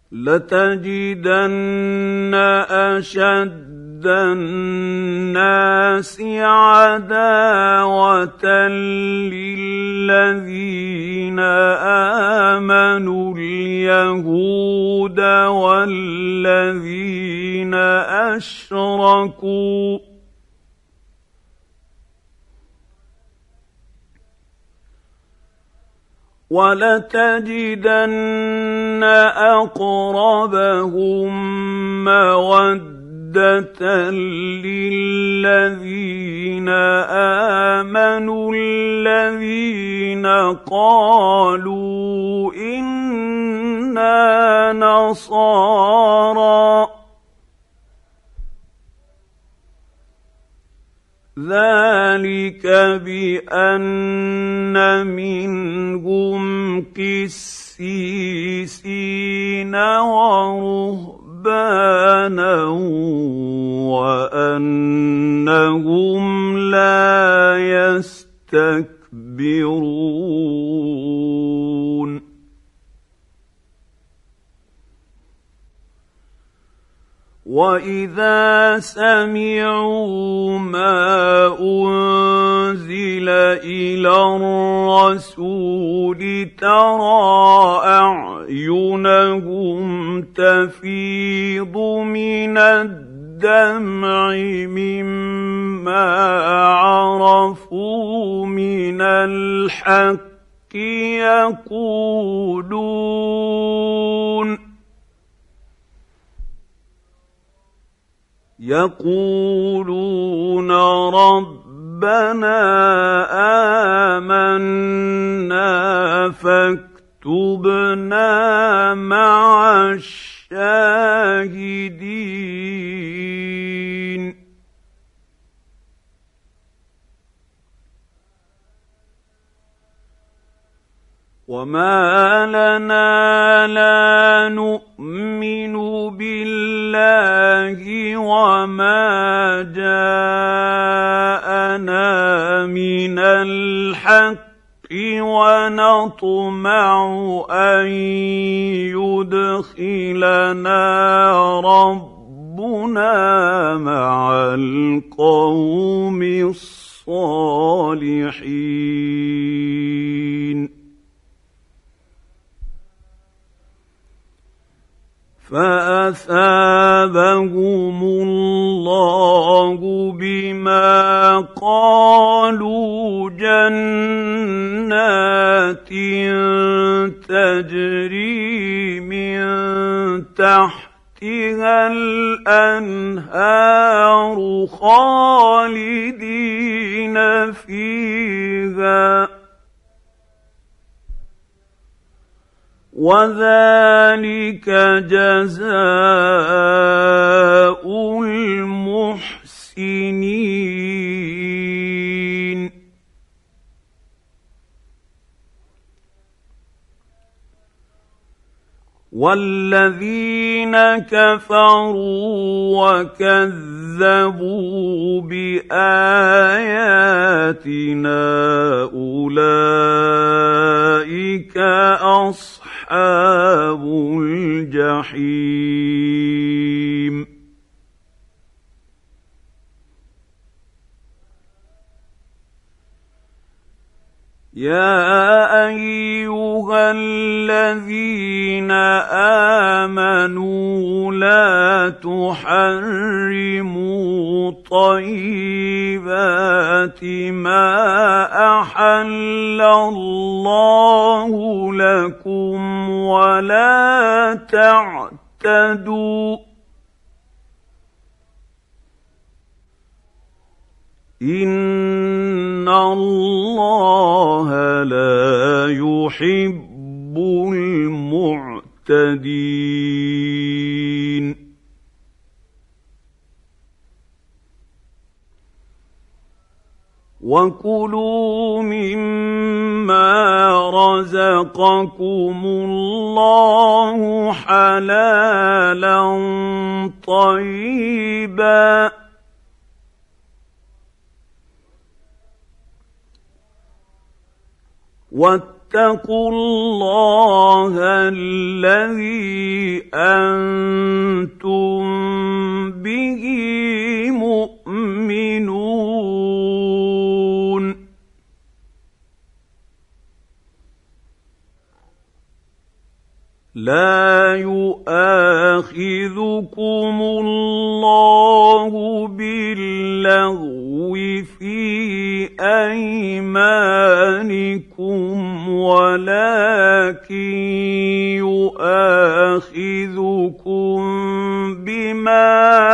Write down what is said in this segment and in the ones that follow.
لتجدن أشد الناس عداوة للذين آمنوا اليهود والذين أشركوا ولتجدن أقربهم مودة للذين آمنوا الذين قالوا إنا نصارى ذلك بأن منهم قسيسين ورهبانا وأنهم لا يستكبرون وَإِذَا سَمِعُوا مَا أُنزِلَ إِلَى الرَّسُولِ تَرَىٰ أَعْيُنَهُمْ تَفِيضُ مِنَ الدَّمْعِ مِمَّا عَرَفُوا مِنَ الْحَقِّ يقولون ربنا آمنا فاكتبنا مع الشاهدين وما لنا لا نؤمن بالله وما جاءنا من الحق ونطمع أن يدخلنا ربنا مع القوم الصالحين فأثابهم الله بما قالوا جنات تجري من تحتها الأنهار خالدين فيها وذلك جزاء المحسنين والذين كفروا وكذبوا بآياتنا أولئك أصحاب الجحيم يا أيها الذين آمنوا لا تحرموا طيبات ما أحل الله لكم ولا تعتدوا إن الله لا يحب المعتدين وكلوا مما رزقكم الله حلالا طيبا واتقوا واتقوا الله الذي أنتم به مؤمنون. لا يؤاخذكم الله باللغو في أيمانكم ولكن يؤاخذكم بما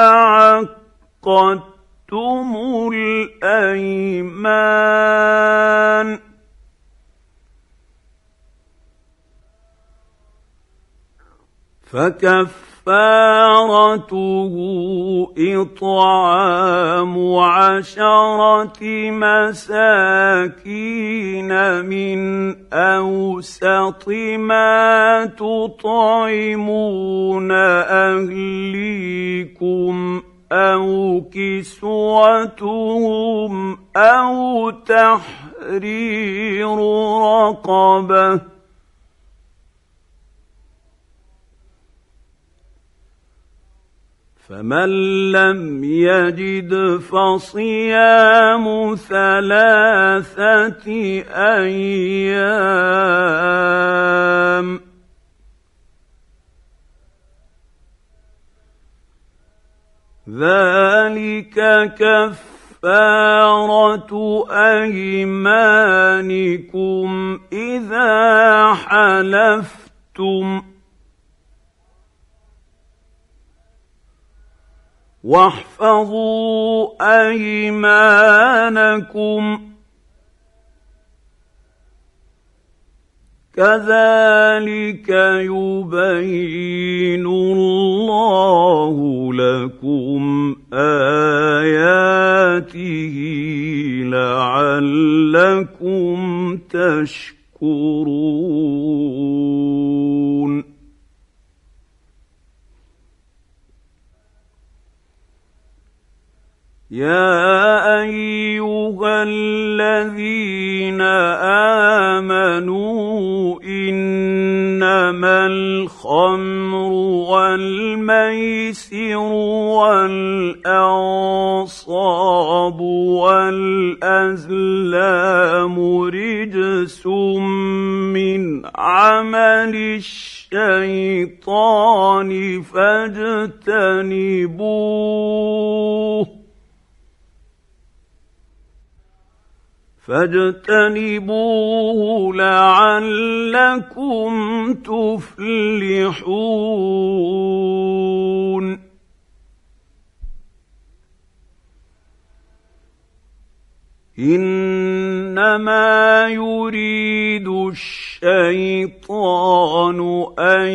عقدتم الأيمان فكفارته إطعام 10 مساكين من أوسط ما تطعمون أهليكم أو كسوتهم أو تحرير رقبة، فمن لم يجد فصيام 3 أيام، ذلك كفارة أيمانكم إذا حلفتم، واحفظوا أيمانكم، كذلك يبين الله لكم آياته لعلكم تشكرون. يا أيها الذين آمنوا إنما الخمر والميسر والأنصاب والأزلام رجس من عمل الشيطان فاجتنبوه لعلكم تفلحون. إنما يريد الشيطان أن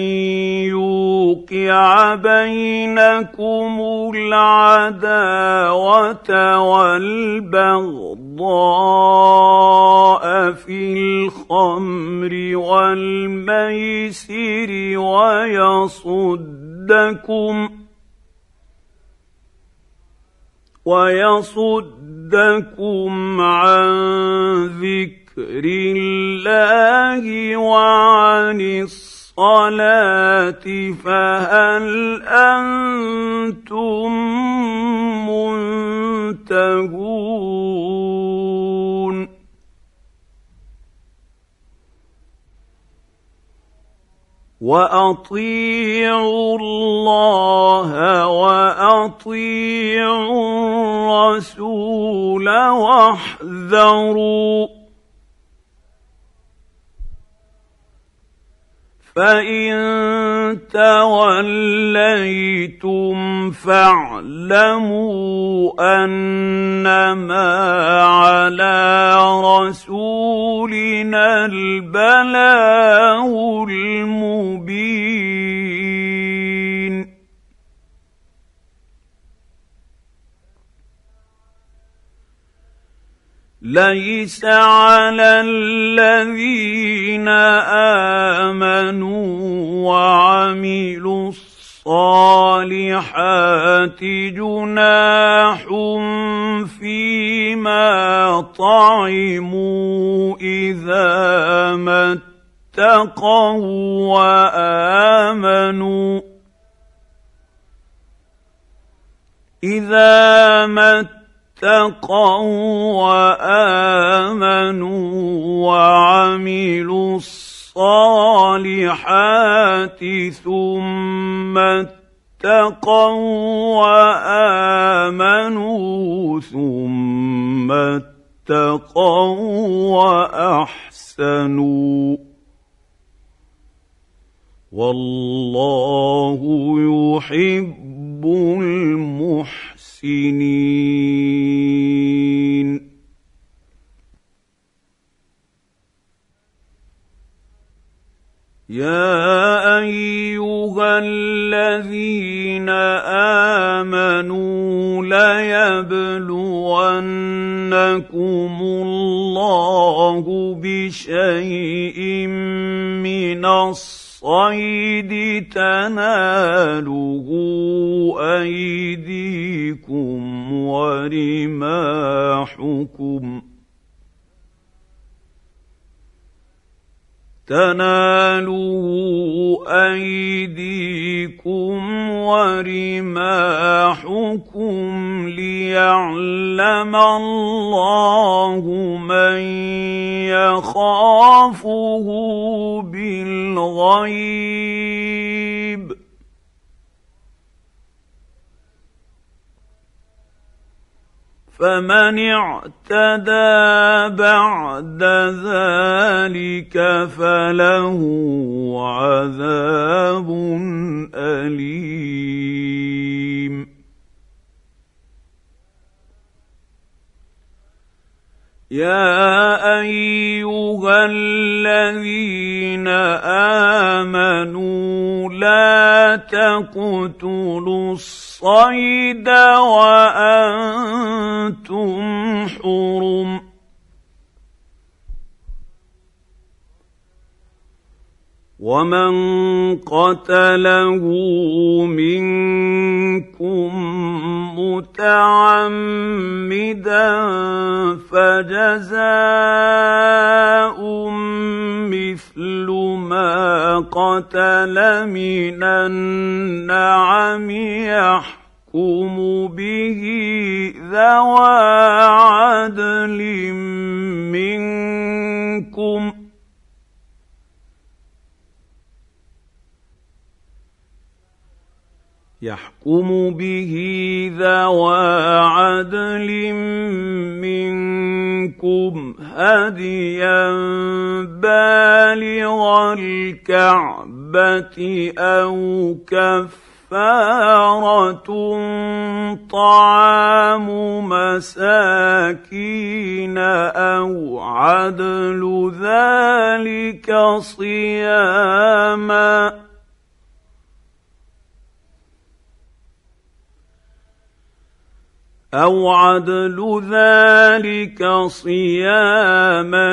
يوقع بينكم العداوة والبغضاء في الخمر والميسر ويصدكم عن ذكر الله وعن الصلاة فهل أنتم منتهون. وأطيعوا الله وأطيعوا الرسول واحذروا، فإن توليتم فاعلموا أنما على رسولنا البلاغ المبين. ليس على الذين آمنوا وعملوا الصالحات الصالحات جناح فيما طعموا إذا ما اتقوا وآمنوا وعملوا الصالحات ثم اتقوا وآمنوا ثم اتقوا وأحسنوا والله يحب المحسنين. يا أيها الذين آمنوا ليبلونكم الله بشيء من الصيد تناله أيديكم ورماحكم ليعلم الله من يخافه بالغيب فمن اعتدى بعد ذلك فله عذاب أليم. يا أيها الذين آمنوا لا تقتلوا الصيد وأنتم حرم ومن قتله منكم متعمدا فجزاء مثل ما قتل من النعم يحكم به ذوى عدل منكم هديا بالغ الكعبة أو كفارة طعام مساكين أو عدل ذلك صياما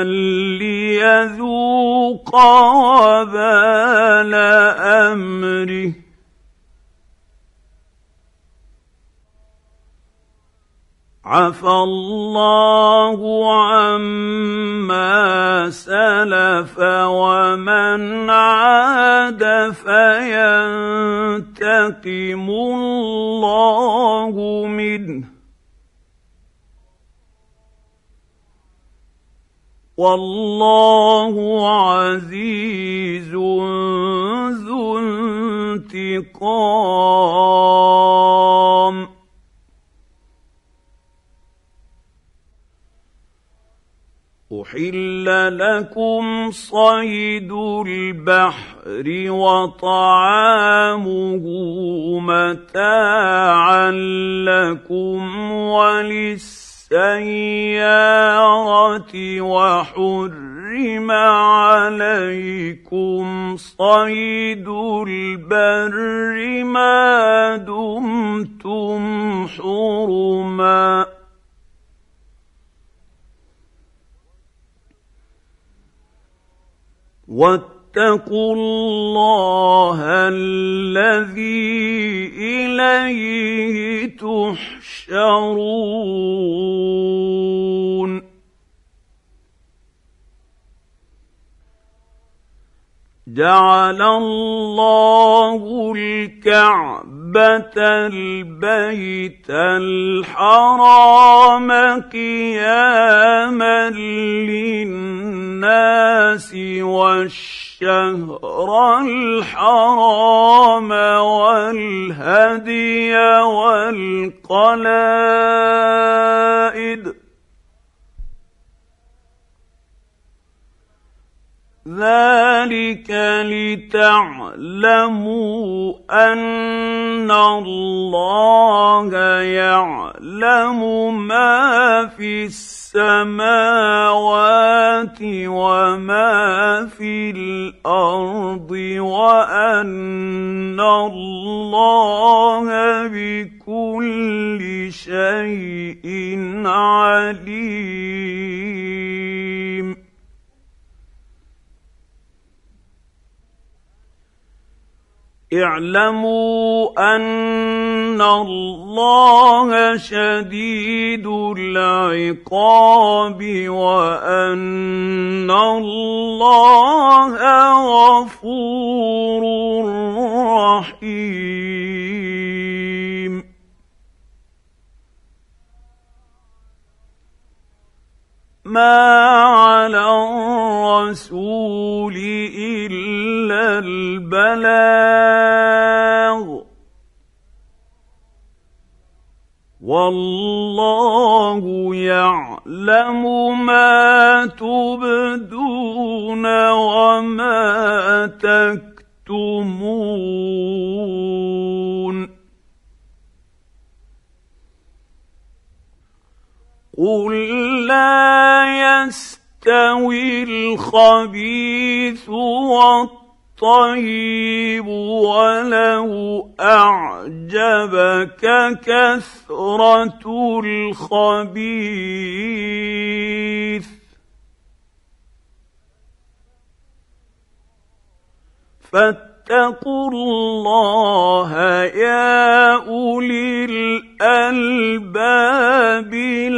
ليذوق وبال أمره عفى الله عما سلف ومن عاد فينتقم الله منه والله عزيز ذو انتقام. أحل لكم صيد البحر وطعامه متاعا لكم وللسيارة وحرم عليكم صيد البر ما دمتم حرما واتقوا الله الذي وإليه تحشرون جعل الله الكعبة البيت الحرام قياما للناس والشهر الحرام والهدي والقلائد ذلك لتعلموا أن الله يعلم ما في السماوات وما في الأرض وأن الله بكل شيء عليم اعلموا أن الله شديد العقاب وأن الله غفور رحيم ما على الرسول إلا البلاغ والله يعلم ما تبدون وما تكتمون قل لا يستوي الخبيث والطيب ولو أعجبك كثرة الخبيث فاتقوا الله يا أولي الألباب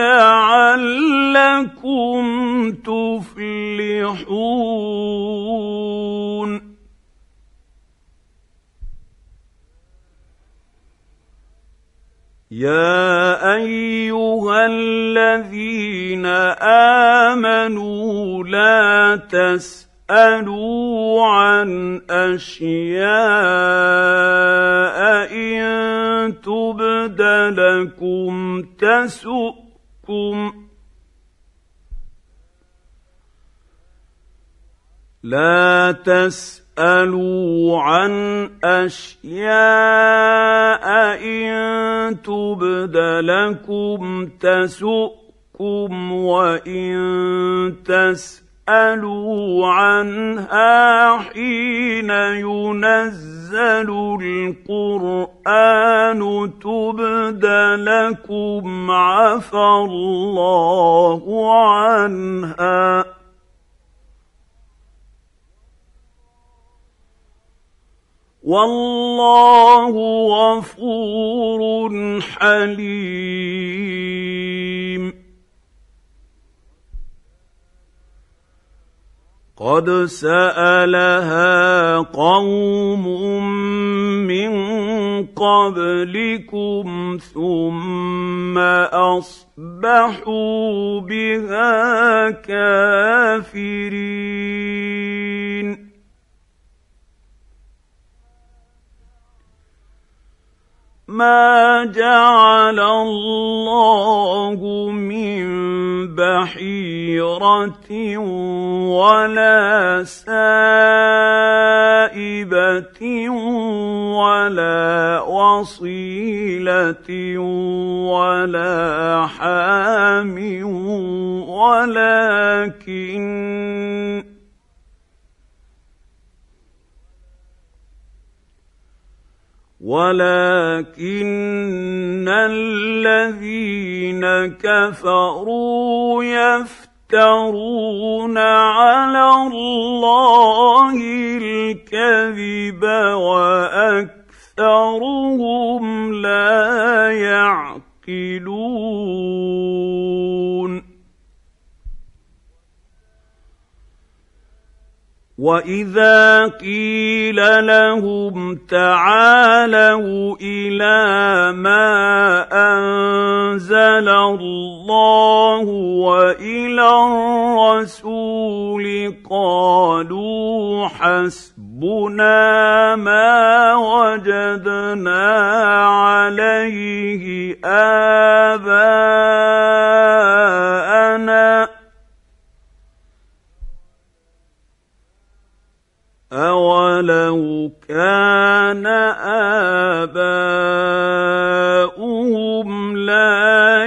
لعلكم تفلحون يا أيها الذين آمنوا لا تسألوا عن أشياء إن تبد لكم تسؤكم لا تسألوا عن أشياء إن تبد لكم تسؤكم وإن تسألوا عنها حين ينزل القرآن تبد لكم عفى الله عنها والله غفور حليم قد سألها قوم من قبلكم ثم أصبحوا بها كافرين ما جعل الله من بحيرة ولا سائبة ولا وصيلة ولا حام ولكن الذين كفروا يفترون على الله الكذب وأكثرهم أكثرهم لا يعقلون وإذا قيل لهم تعالوا إلى ما أنزل الله وإلى الرسول قالوا حسبنا ما وجدنا عليه آباءنا أولو كان آباؤهم لا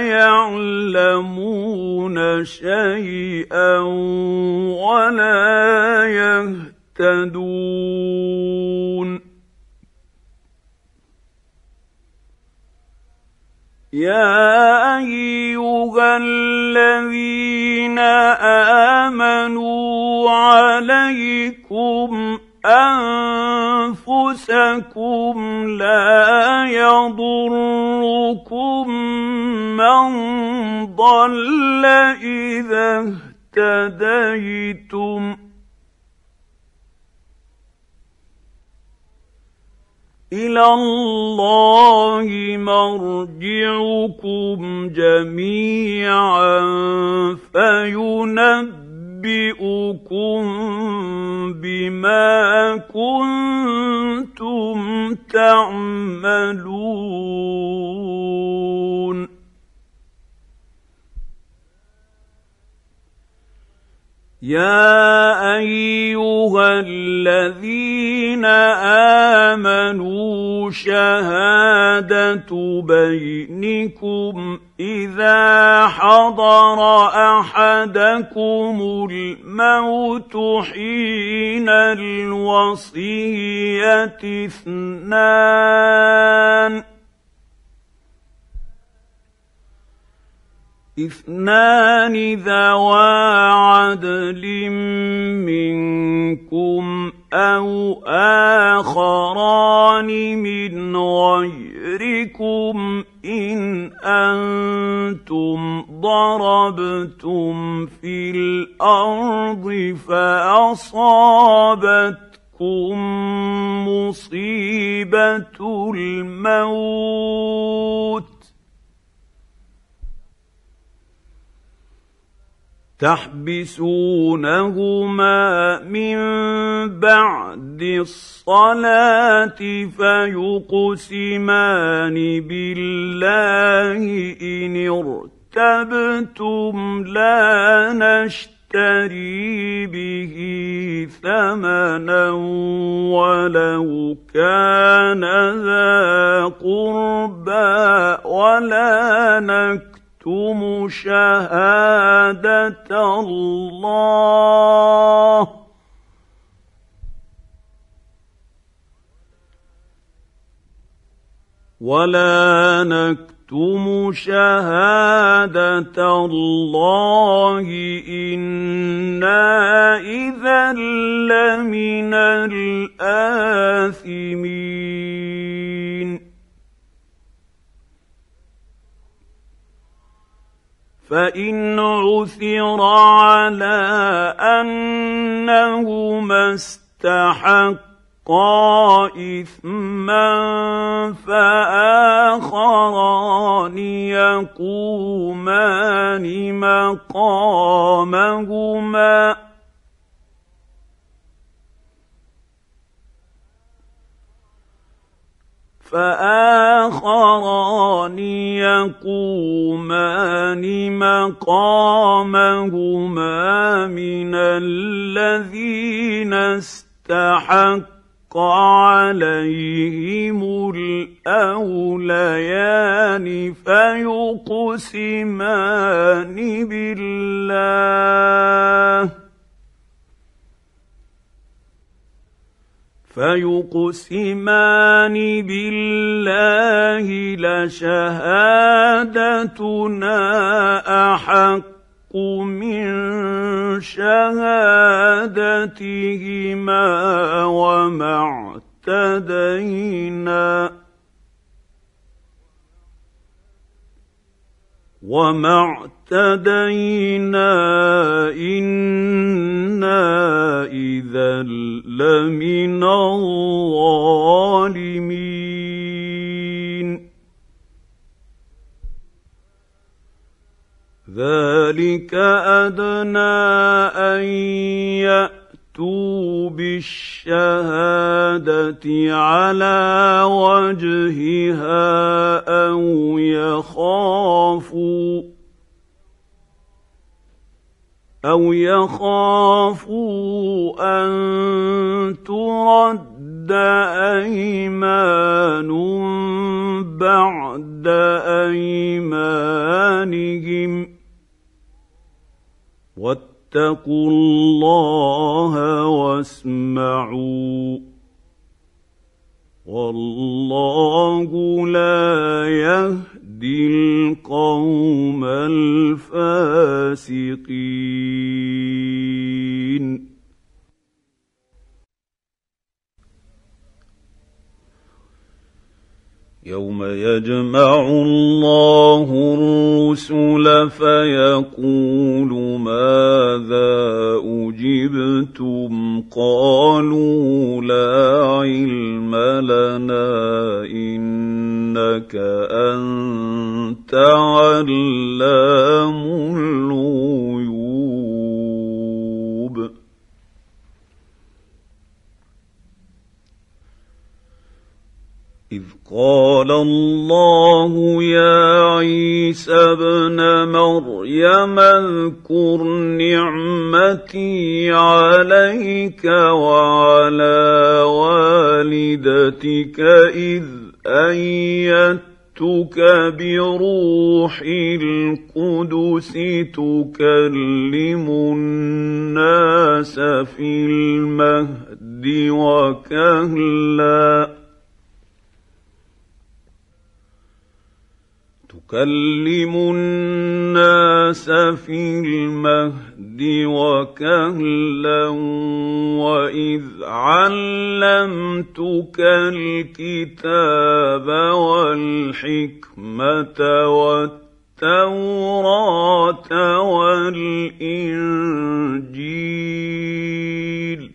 يعلمون شيئا ولا يهتدون يا أيها الذين آمنوا عليكم أنفسكم لا يضركم من ضل إذا اهتديتم إلى الله مرجعكم جميعا فينبئكم بما كنتم تعملون يا أيها الذين آمنوا شهادة بينكم إذا حضر أحدكم الموت حين الوصية اثنان ذوا عدل منكم أو آخران من غيركم إن أنتم ضربتم في الأرض فأصابتكم مصيبة الموت تحبسونهما من بعد الصلاة فيقسمان بالله إن ارتبتم لا نشتري به ثمنا ولو كان ذا قربى ولا نكتم شهادة الله إنا إذا لمن الآثمين فإن عثر على أنهما استحقا إثما فآخران يقومان مقامهما من الذين استحق عليهم الأوليان فيقسمان بالله لشهادتنا أحق من شهادتهما وما اعتدينا إنا إذا لمن الظالمين ذلك أدنى أن يأتوا بالشهادة على وجهها أو يخافوا أن ترد أيمان بعد أيمانهم واتقوا الله واسمعوا والله لا يهدي القوم الفاسقين يوم يجمع الله الرسل فيقول ماذا أجبتم قالوا لا علم لنا إنك أنت علام الغيوب إذ قال الله يا عيسى ابن مريم اذكر نعمتي عليك وعلى والدتك إذ أيدتك بروح القدس تكلم الناس في المهد وكهلا تكلم الناس في المهد وكهلا وإذ علمتك الكتاب والحكمة والتوراة والإنجيل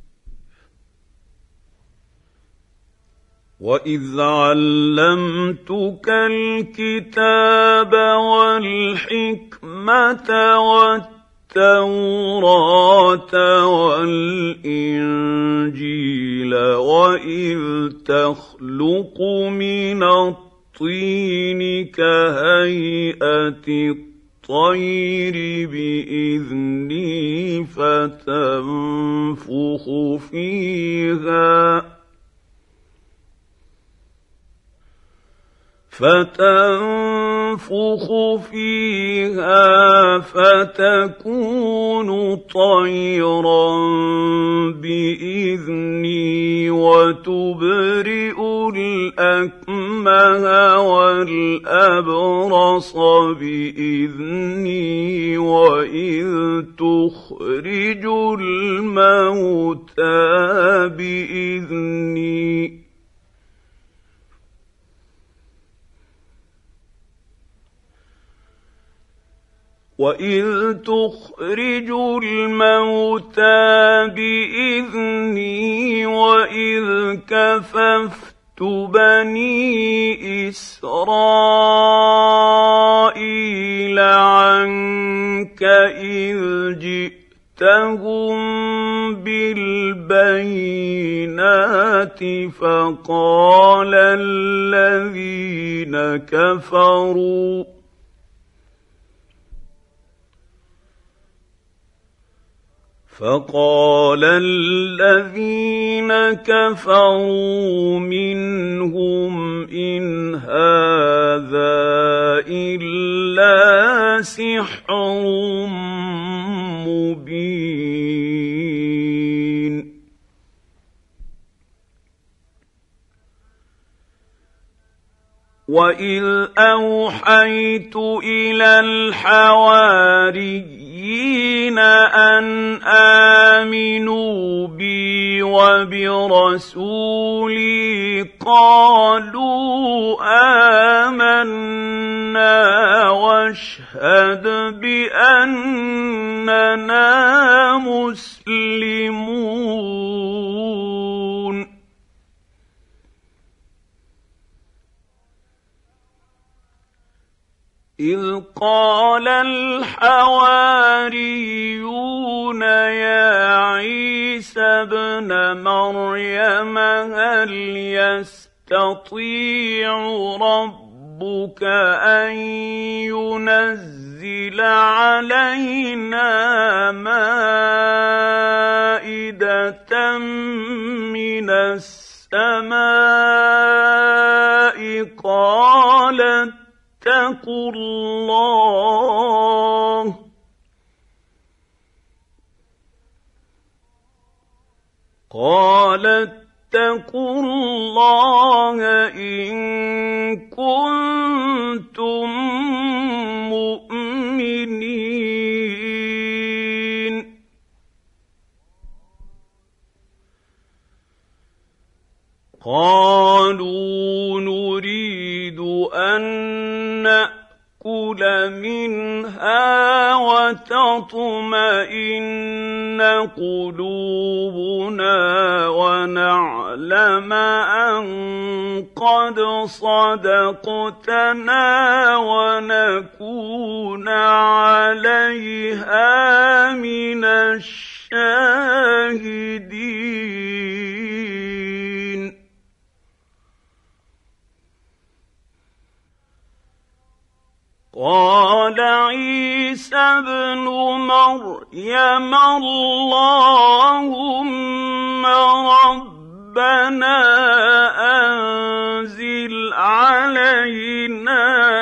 وإذ علمتك الكتاب والحكمة والتوراة والإنجيل وإذ تخلق من الطين كهيئة الطير بإذني فتنفخ فيها فتكون طيرا بإذني وتبرئ الأكمه والأبرص بإذني وإذ تخرج الموتى بإذني وإذ تخرج الموتى بإذني وإذ كففت بني إسرائيل عنك إذ جئتهم بالبينات فقال الذين كفروا منهم إن هذا إلا سحر مبين وإذ أوحيت إلى الحواريين المشركين أن آمنوا بي وبرسولي قالوا آمنا واشهد بأننا مسلمون. إذ قال الحواريون يا عيسى ابن مريم هل يستطيع ربك أن ينزل علينا مائدة من السماء اتقوا الله إن كنتم مؤمنين. قالوا نريد أن نأكل منها وتطمئن قلوبنا ونعلم أن قد صدقتنا ونكون عليها من الشاهدين. قال عيسى ابن مريم اللهم ربنا أنزل علينا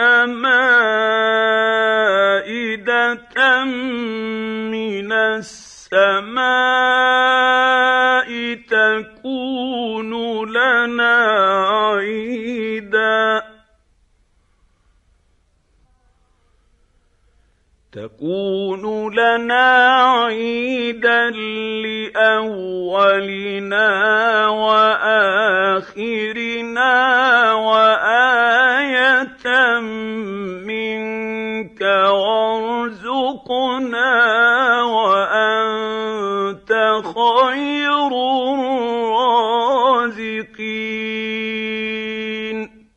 مائدة من السماء تكون لنا عيدا لأولنا وآخرنا وآية منك وارزقنا وأنت خير الرازقين.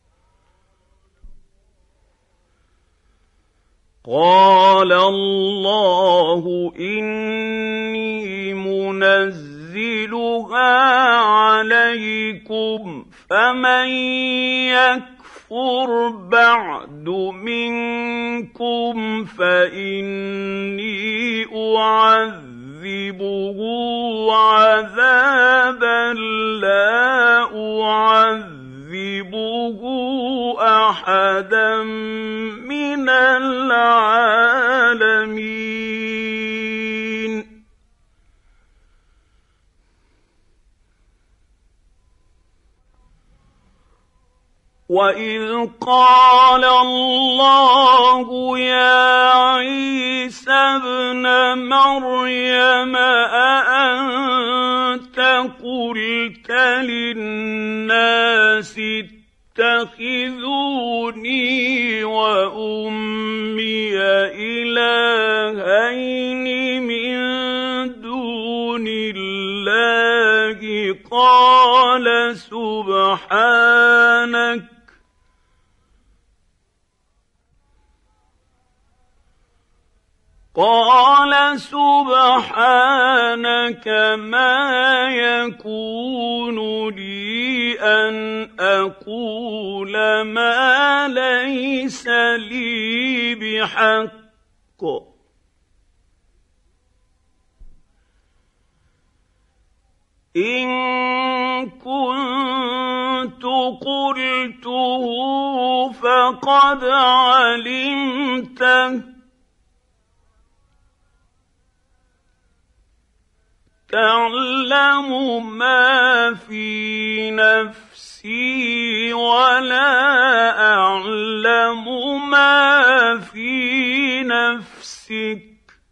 قال الله إني منزلها عليكم فمن يكفر بعد منكم فإني أعذبه عذابا لا أعذبه أحدا من العالمين. وإذ قال الله يا عيسى ابن مريم أأنت قلت للناس اتخذوني وأمي إلهين من دون الله قال سبحانك ما يكون لي أن أقول ما ليس لي بحق إن كنت قلته فقد علمته تعلم ما في نفسي ولا أعلم ما في نفسك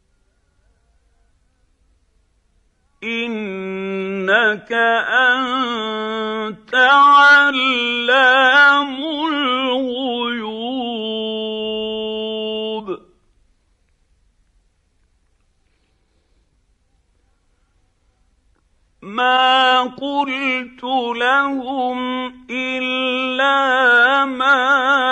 أنت علام الغيوب ما قلت لهم إلا ما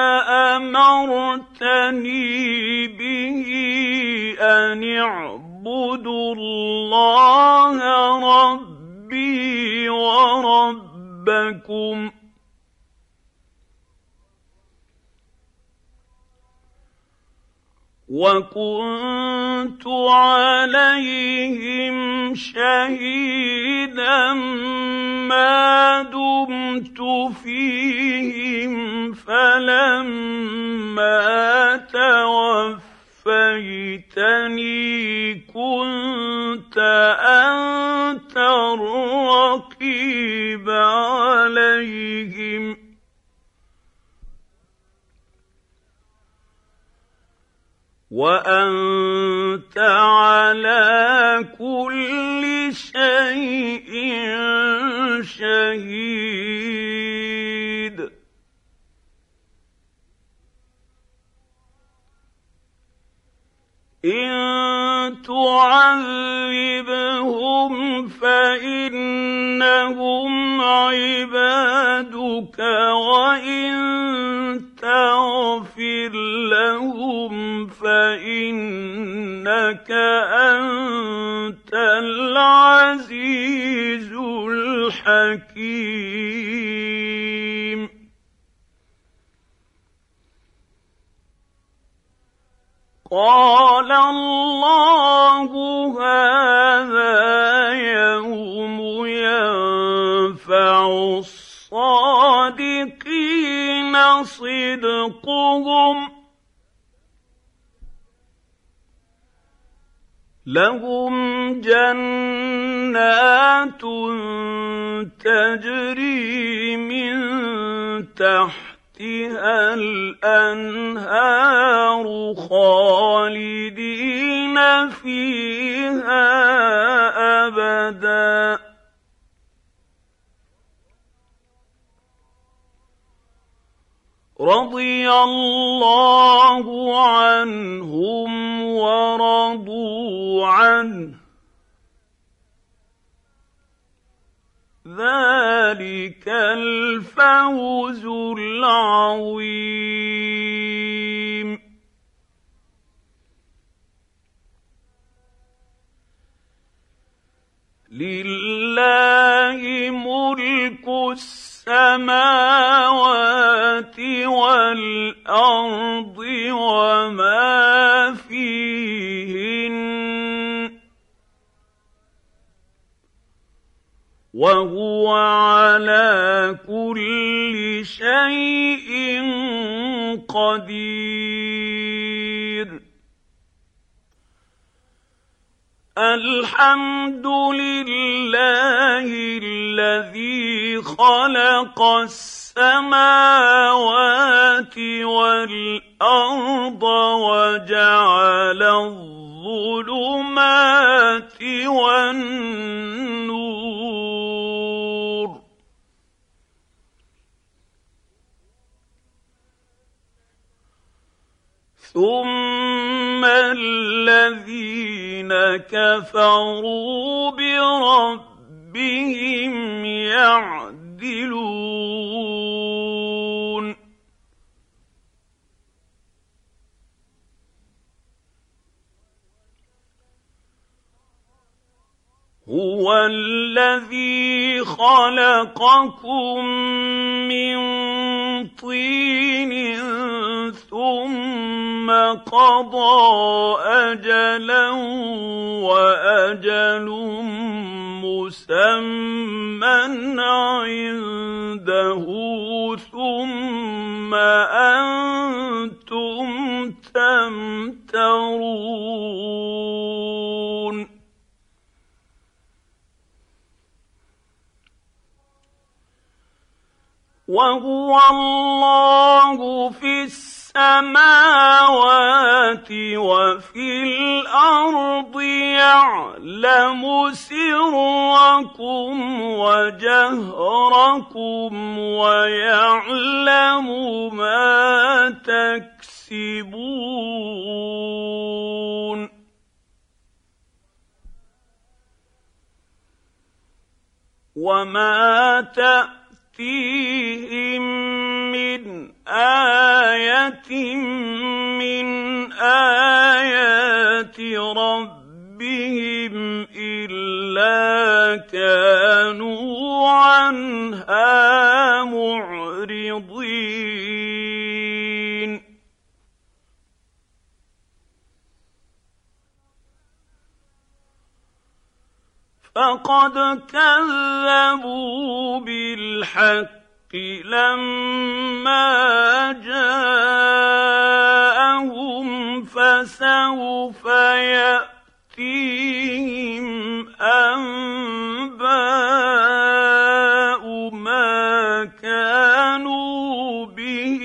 أمرتني به أن اعبدوا الله ربي وربكم وكنت عليهم شهيدا ما دمت فيهم فلما توفيتني كنت أنت الرقيب عليهم وأنت على كل شيء شهيد إن تعذبهم فإنهم عبادك وإن تغفر لهم فإنك أنت العزيز الحكيم قال الله هذا يوم ينفع الصادقين صدقهم لهم جنات تجري من تحتها الأنهار خالدين فيها أبدا رضي الله عنهم ورضوا عنه ذلك الفوز العظيم لله ملك السماوات والأرض وما فيهن وهو على كل شيء قدير الحمد لله الذي خلق السماوات والأرض وجعل الظلمات والنور ثم الذين كفروا بربهم يعدلون هو الذي خلقكم من طين ثم قضى أجلا وأجل مسمى عنده ثم أنتم تمترون وهو الله في السماء السماوات وفي الأرض يعلم سركم وجهركم ويعلم ما تكسبون وما تأتيهم من آية من آيات ربهم إلا كانوا عنها معرضين فقد كذبوا بالحق لما جاءهم فسوف يأتيهم أنباء ما كانوا به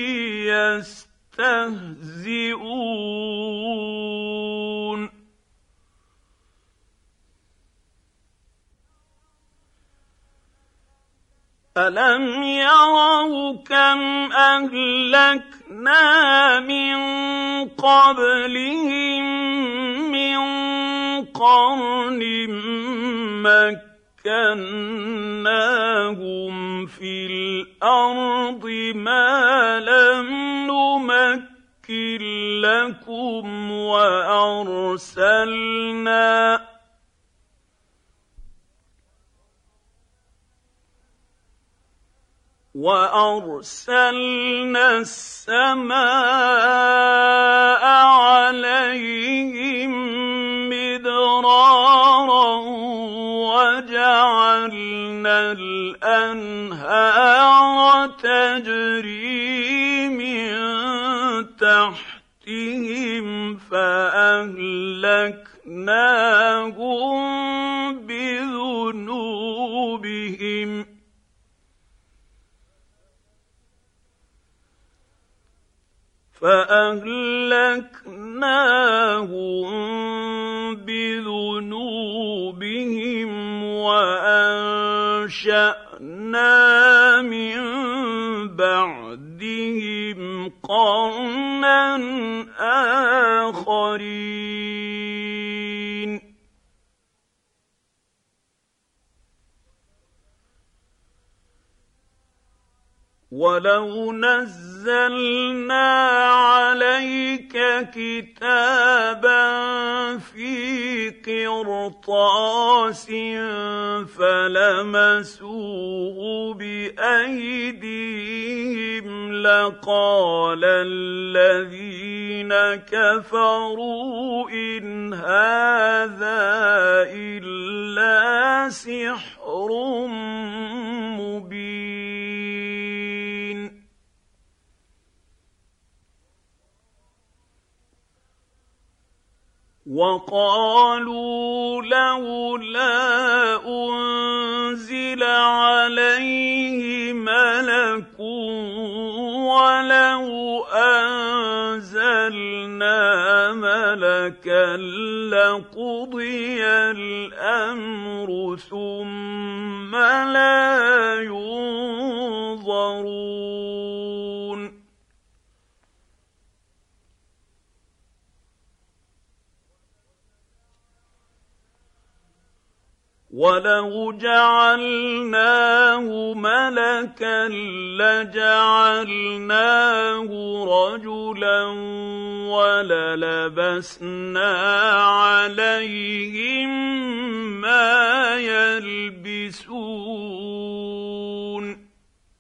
يستهزئون ألم يروا كم أهلكنا من قبلهم من قرن مكناهم في الأرض ما لم نمكن لكم وأرسلنا السماء عليهم مدرارا وجعلنا الأنهار تجري من تحتهم فأهلكناهم بذنوبهم وأنشأنا من بعدهم قرنا آخرين ولو نزلنا عليك كتابا في قرطاس فلمسوه بأيديهم لقال الذين كفروا إن هذا إلا سحر مبين وقالوا لولا أنزل عليه ملك ولو أنزلنا ملكا لقضي الأمر ثم لا ينظرون ولو جعلناه ملكا لجعلناه رجلا وللبسنا عليهم ما يلبسون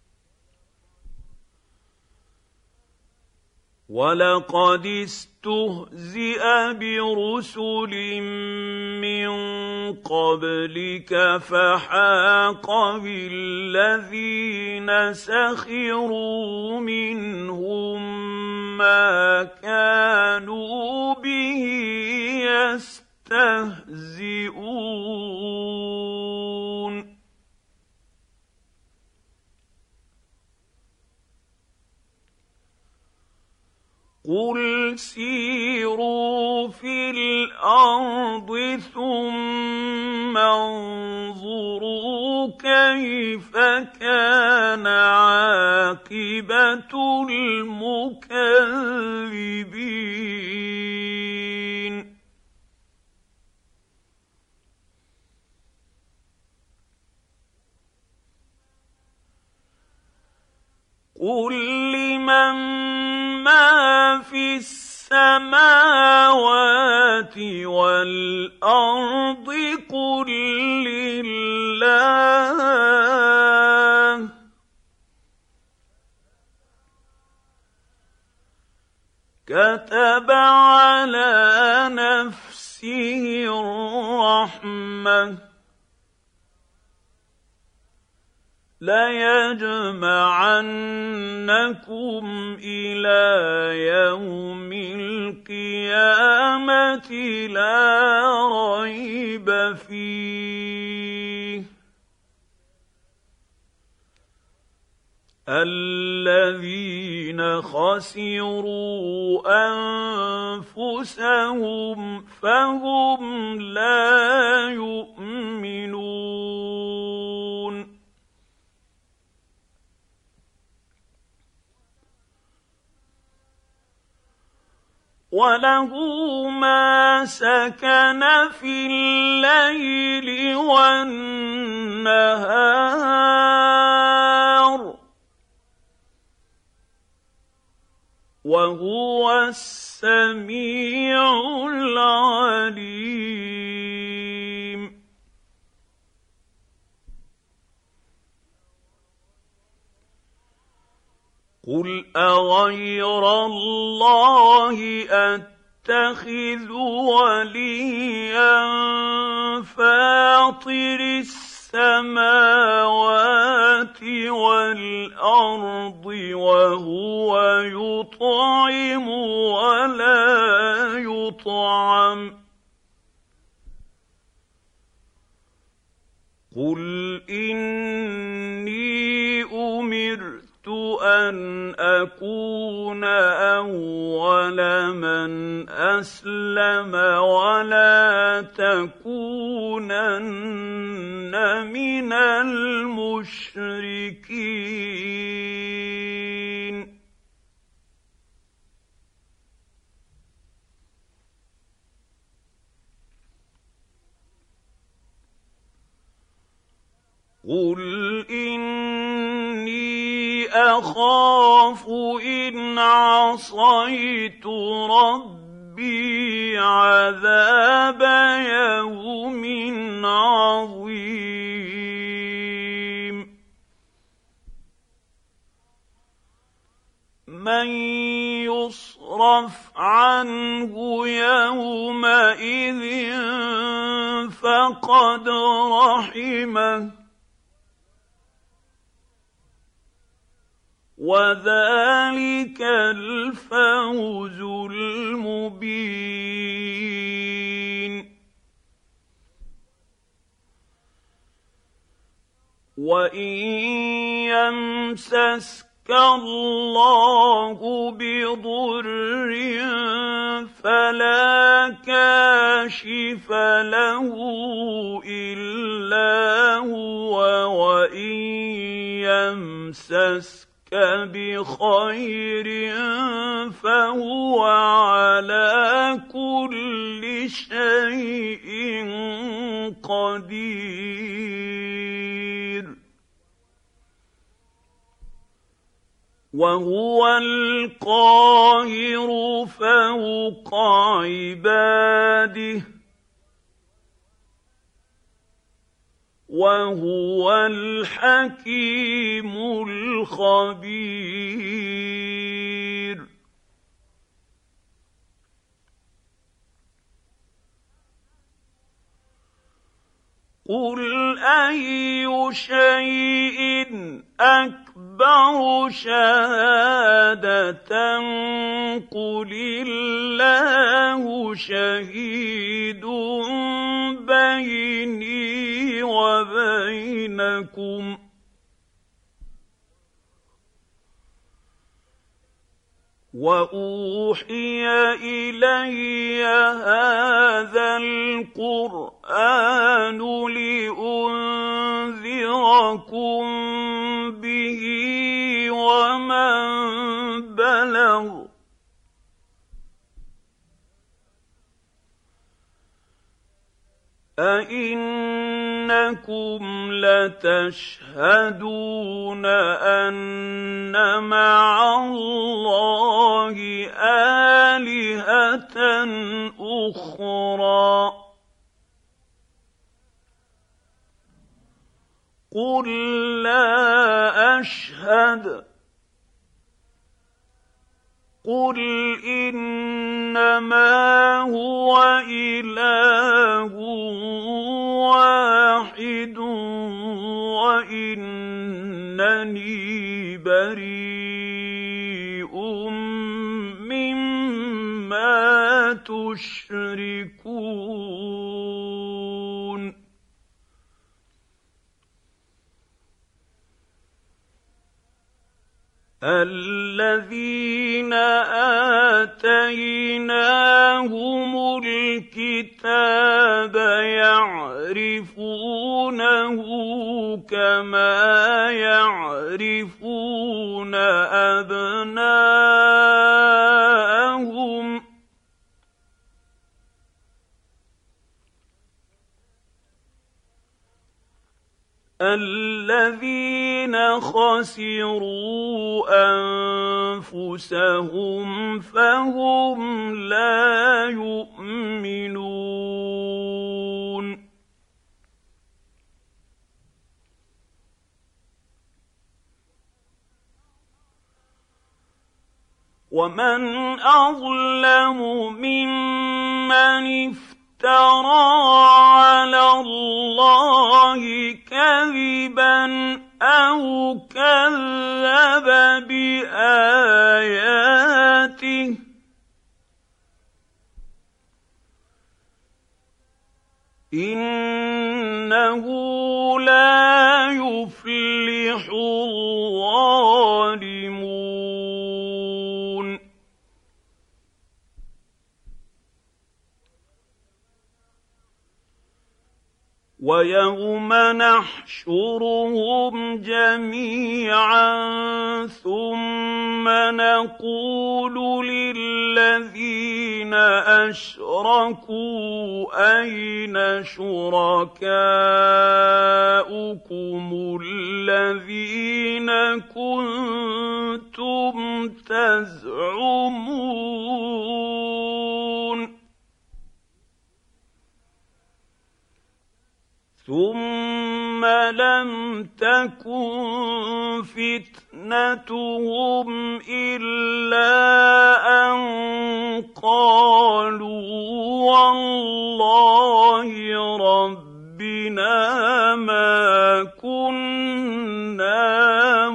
ولقد استهزئ برسل من قبلك فحاق بالذين سخروا منهم ما كانوا به يستهزئون قل سيروا في الأرض ثم انظروا كيف كان عاقبة المكذبين قل لمن ما في السماوات والأرض قل لله كتب على نفسه الرحمة ليجمعنكم إلى يوم القيامة لا ريب فيه الذين خسروا أنفسهم فهم لا يؤمنون وله ما سكن في الليل والنهار وهو السميع العليم قل أغير الله أتخذ وليا فاطر السماوات والأرض وهو يطعم ولا يطعم قل إني أمرت أن أكون أول من أسلم ولا تكونن من المشركين قل إني أخاف إن عصيت ربي عذاب يوم عظيم من يصرف عنه يومئذ فقد رحمه وذلك الفوز المبين وإن يمسسك الله بضر فلا كاشف له إلا هو وإن يمسسك بخير فهو على كل شيء قدير وهو القاهر فوق عباده وهو الحكيم الخبير قل أي شيء أكبر شهادة قل الله شهيد بيني وبينكم وأوحي إلي هذا القرآن لأنذركم به ومن بلغ أئنكم لتشهدون أن مع الله آلهة أخرى قل لا أشهد قل إنما هو إله واحد وإنني بريء مما تشركون الذين آتيناهم الكتاب يعرفونه كما يعرفون أبناءهم الذين خسروا أنفسهم فهم لا يؤمنون ومن أظلم ممن افترى على الله كذبا أو كذب بآياته إنه لا يفلح الظالمون ويوم نحشرهم جميعا ثم نقول للذين أشركوا أين شركاؤكم الذين كنتم تزعمون ثم لم تكن فتنتهم إلا أن قالوا والله ربنا ما كنا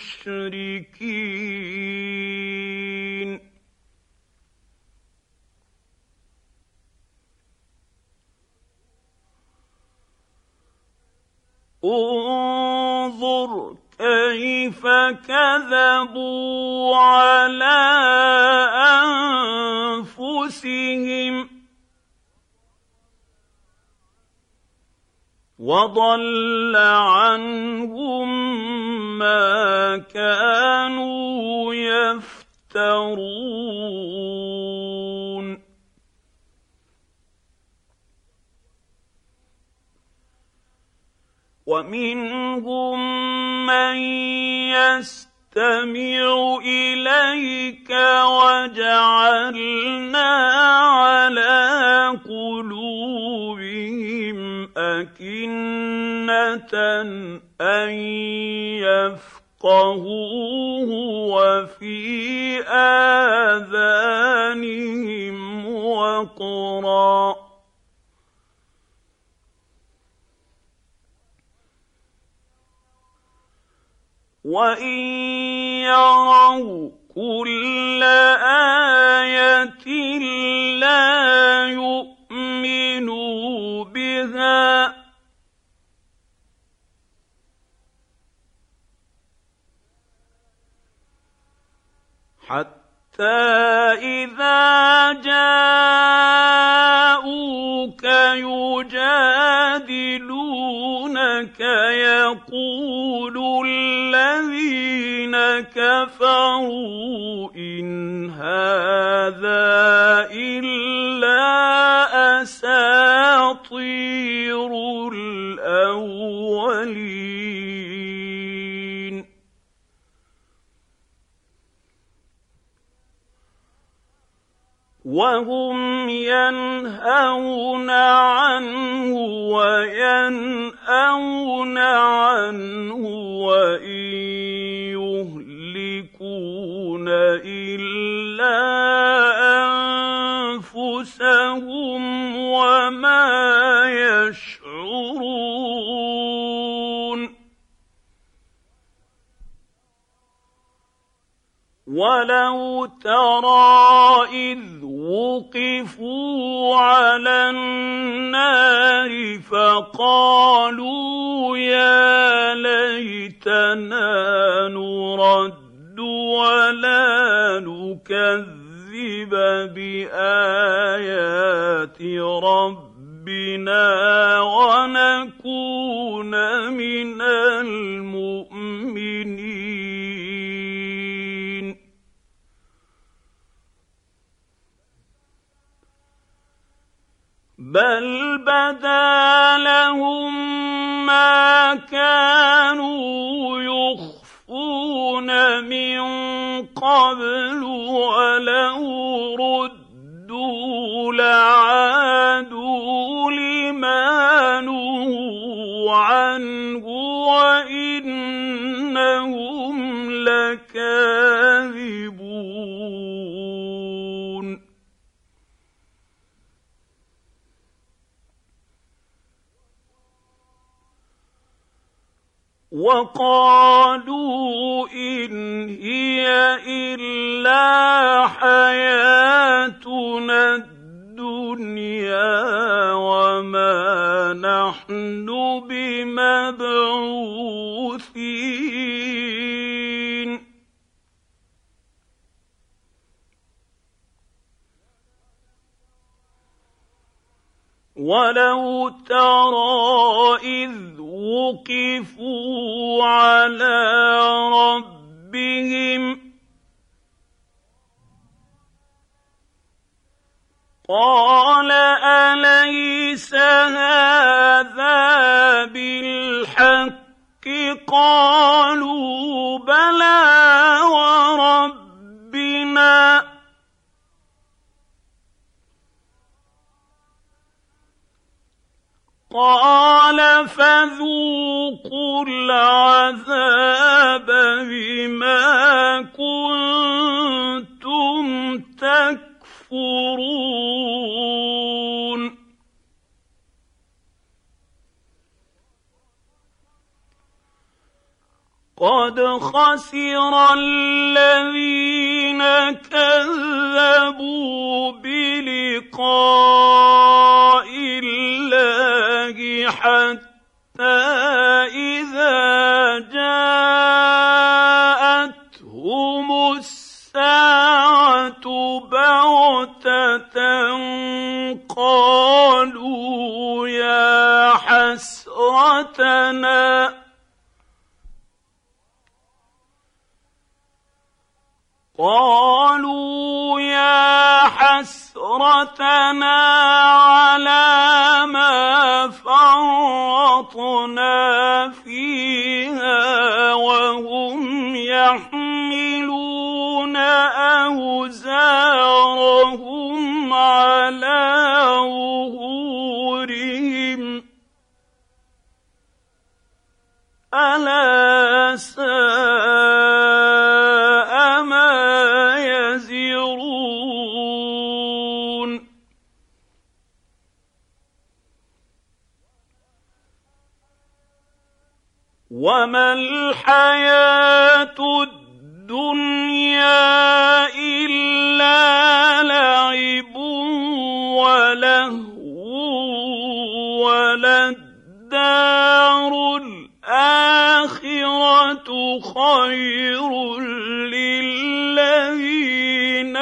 مشركين انظر كيف كذبوا على أنفسهم وضل عنهم ما كانوا يفترون ومنهم من يستمع إليك وجعلنا على قلوبهم أكنة أن يفقهوه وفي آذانهم وقرا وإن يروا كل آية لا يؤمنوا بها حتى إذا جاءوك يجادلونك يقول الذين كفروا إن هذا إلا أساطير الأولين وهم ينهون عنه وينأون عنه وإن يهلكون إلا أنفسهم وما يشعرون ولو ترى إذ وقفوا على النار فقالوا يا ليتنا نرد ولا نكذب بآيات ربنا ونكون من المؤمنين بل بدا لهم ما كانوا يخفون من قبل ولو ردوا لعادوا لما نهوا عنه وإنهم لكاذبون وقالوا إن هي إلا حياتنا الدنيا وما نحن بمبعوثين ولو ترى إذ وقفوا على ربهم قال أليس هذا بالحق قالوا بلى وربنا قال فذوقوا العذاب بما كنتم تكفرون قد خسر الذين كذبوا بلقاء الله حتى إذا جاءتهم الساعة بغتة قالوا يا حسرتنا على ما فرطنا فيها وهم يحملون أوزارهم على ظهورهم ألا ساء ما يزرون وما الحياة الدنيا إلا لعب ولهو وللدار الآخرة خير للذين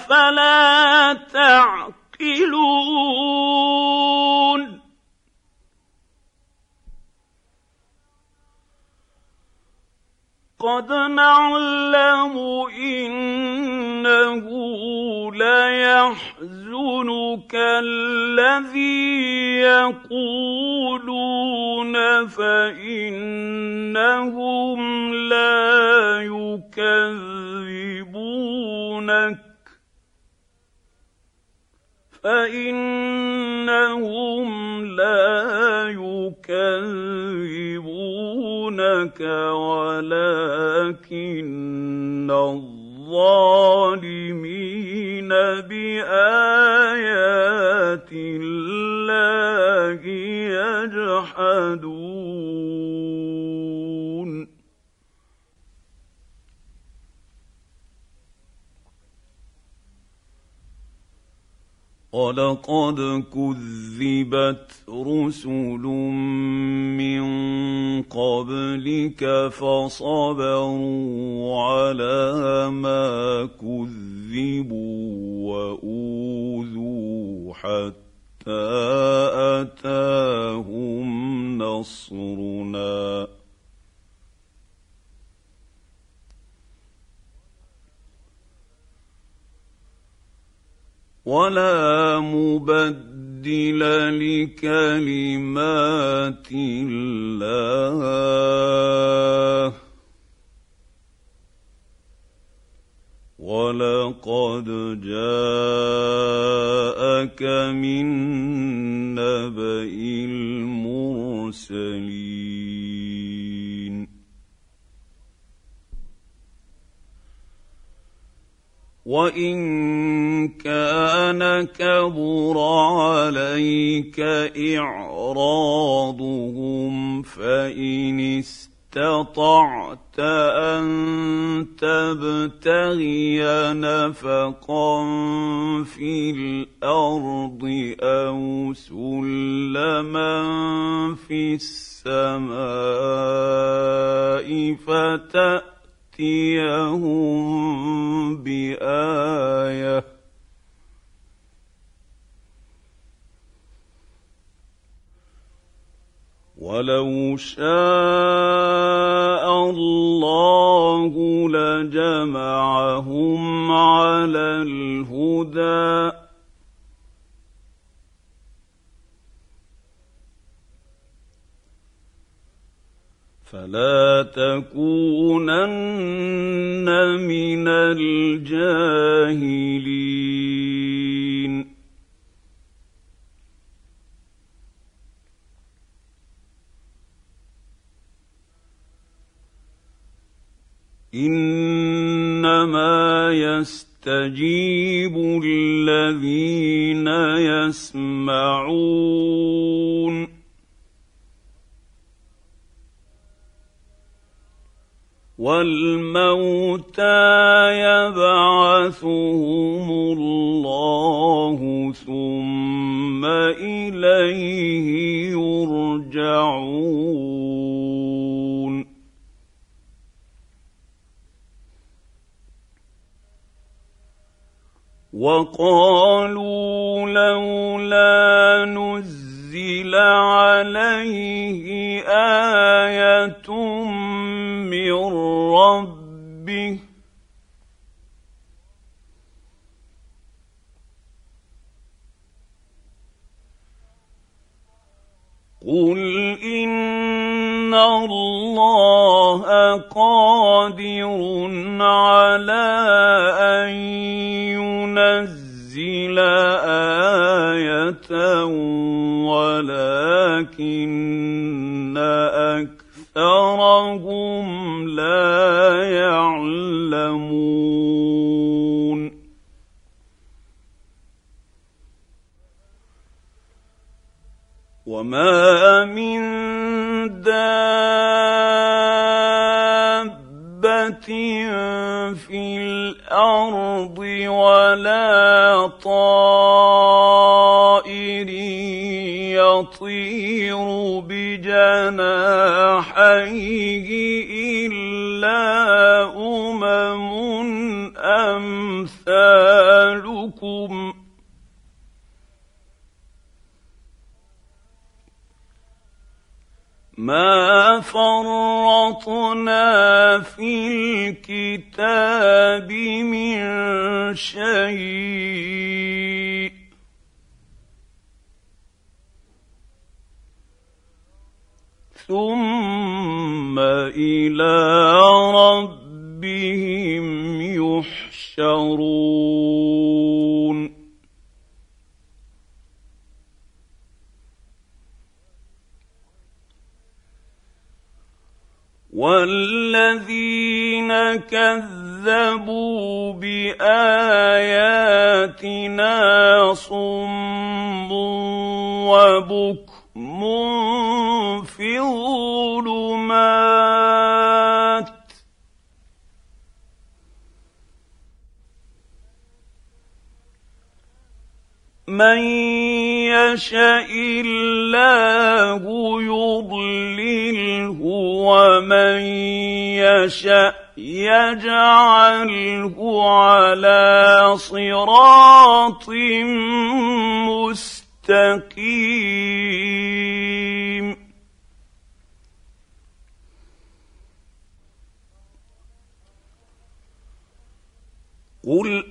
أفلا تعقلون قد نعلم إنه ليحزنك الذي يقولون فإنهم لا يكذبونك ولكن الظالمين بآيات الله يجحدون ولقد كذبت رسل من قبلك فصبروا على ما كذبوا وأوذوا حتى أتاهم نصرنا ولا مبدل لكلمات الله ولقد جاءك من نبأ المرسلين وإن كان كبر عليك إعراضهم فإن استطعت أن تبتغي نفقا في الأرض أو سلما في السماء فتأتيهم بآية ولو شاء الله لجمعهم على الهدى فلا تكونن من الجاهلين إنما يستجيب الذين يسمعون والموتى يبعثهم الله ثم إليه يرجعون وقالوا لولا نزل عليه آية من ربه قل إن الله قادر على أن ينزل آية ولكن أكثرهم لا يعلمون وما من دابة في الأرض ولا طائر يطير بجناحيه إلا أمم أمثالكم ما فرطنا في الكتاب من شيء ثم إلى ربهم يحشرون والذين كذبوا بآياتنا صم وبكم في الظلمات من يشاء الله يضلله ومن يشاء يجعله على صراط مستقيم قل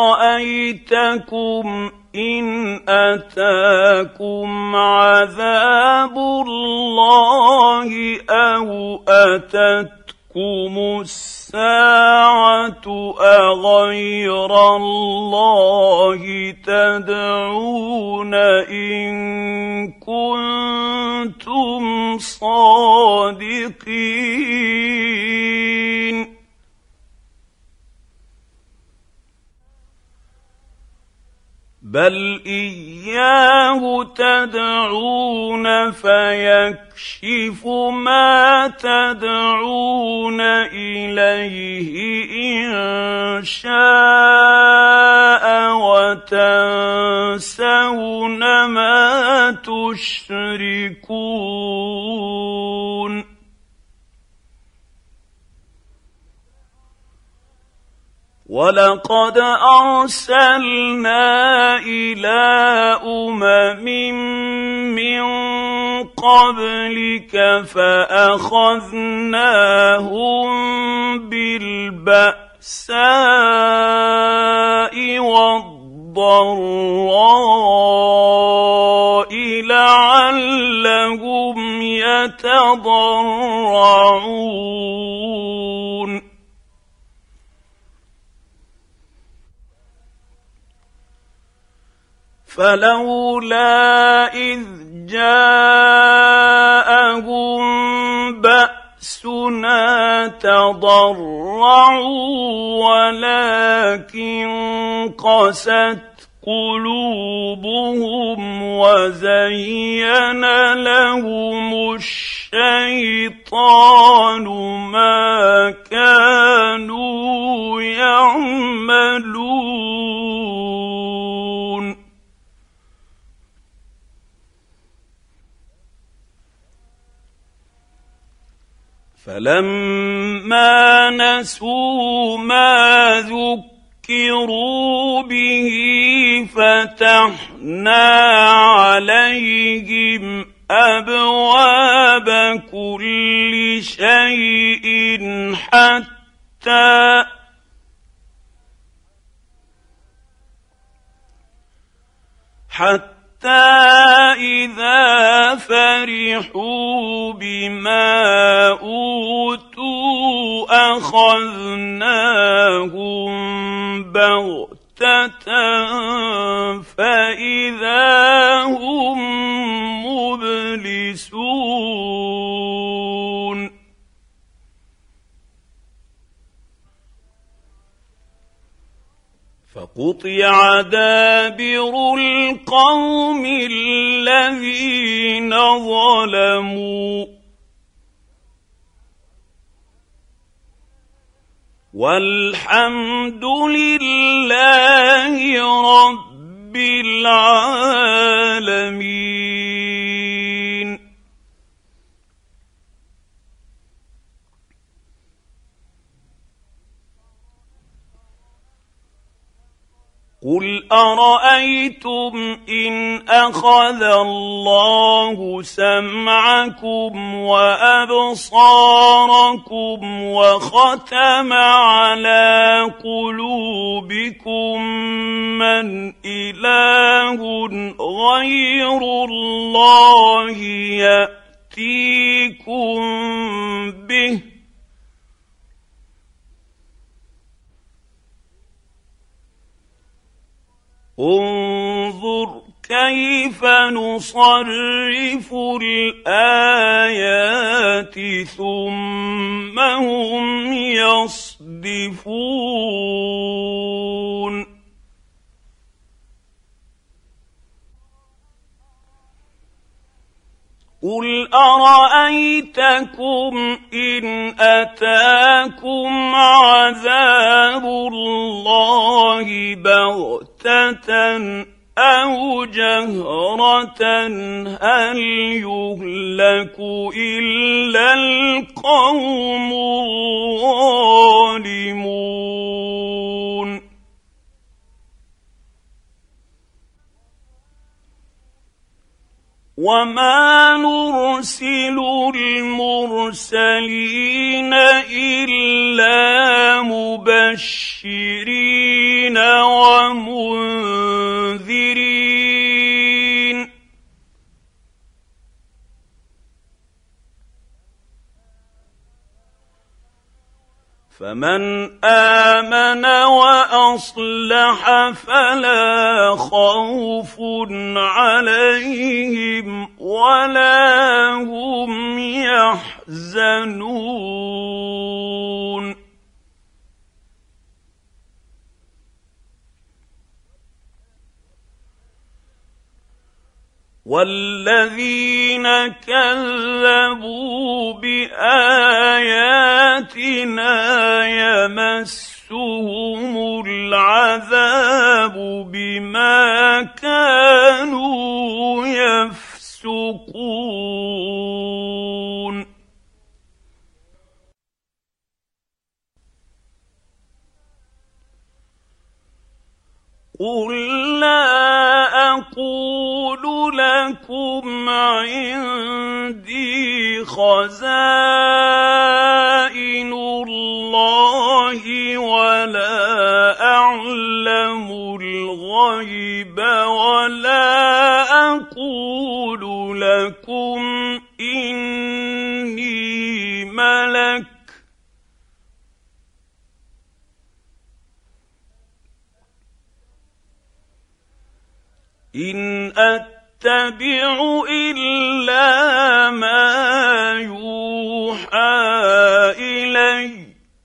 أرأيتكم إن أتاكم عذاب الله أو أتتكم الساعة أغير الله تدعون إن كنتم صادقين بل إياه تدعون فيكشف ما تدعون إليه إن شاء وتنسون ما تشركون ولقد أرسلنا إلى أمم من قبلك فأخذناهم بالبأساء والضراء لعلهم يتضرعون فلولا إذ جاءهم بأسنا تضرعوا ولكن قست قلوبهم وزين لهم الشيطان ما كانوا يعملون فلما نسوا ما ذكروا به فتحنا عليهم أبواب كل شيء حتى إذا فرحوا بما أوتوا أخذناهم بغتة فإذا هم مبلسون فقطع دابر القوم الذين ظلموا والحمد لله رب العالمين قل أرأيتم إن أخذ الله سمعكم وأبصاركم وختم على قلوبكم من إله غير الله يأتيكم به انظر كيف نصرف الآيات ثم هم يصدفون قل أرأيتكم إن أتاكم عذاب الله بغتة أو جهرة هل يهلك إلا القوم الظالمون وما نرسل المرسلين إلا مبشرين ومنذرين فمن آمن وأصلح فلا خوف عليهم ولا هم يحزنون والذين كذبوا بآياتنا يمسهم العذاب بما كانوا يفسقون قل لا أقول لكم عندي خزائن الله ولا أعلم الغيب ولا أقول لكم إني ملك إن أتبع إلا ما يوحى إلي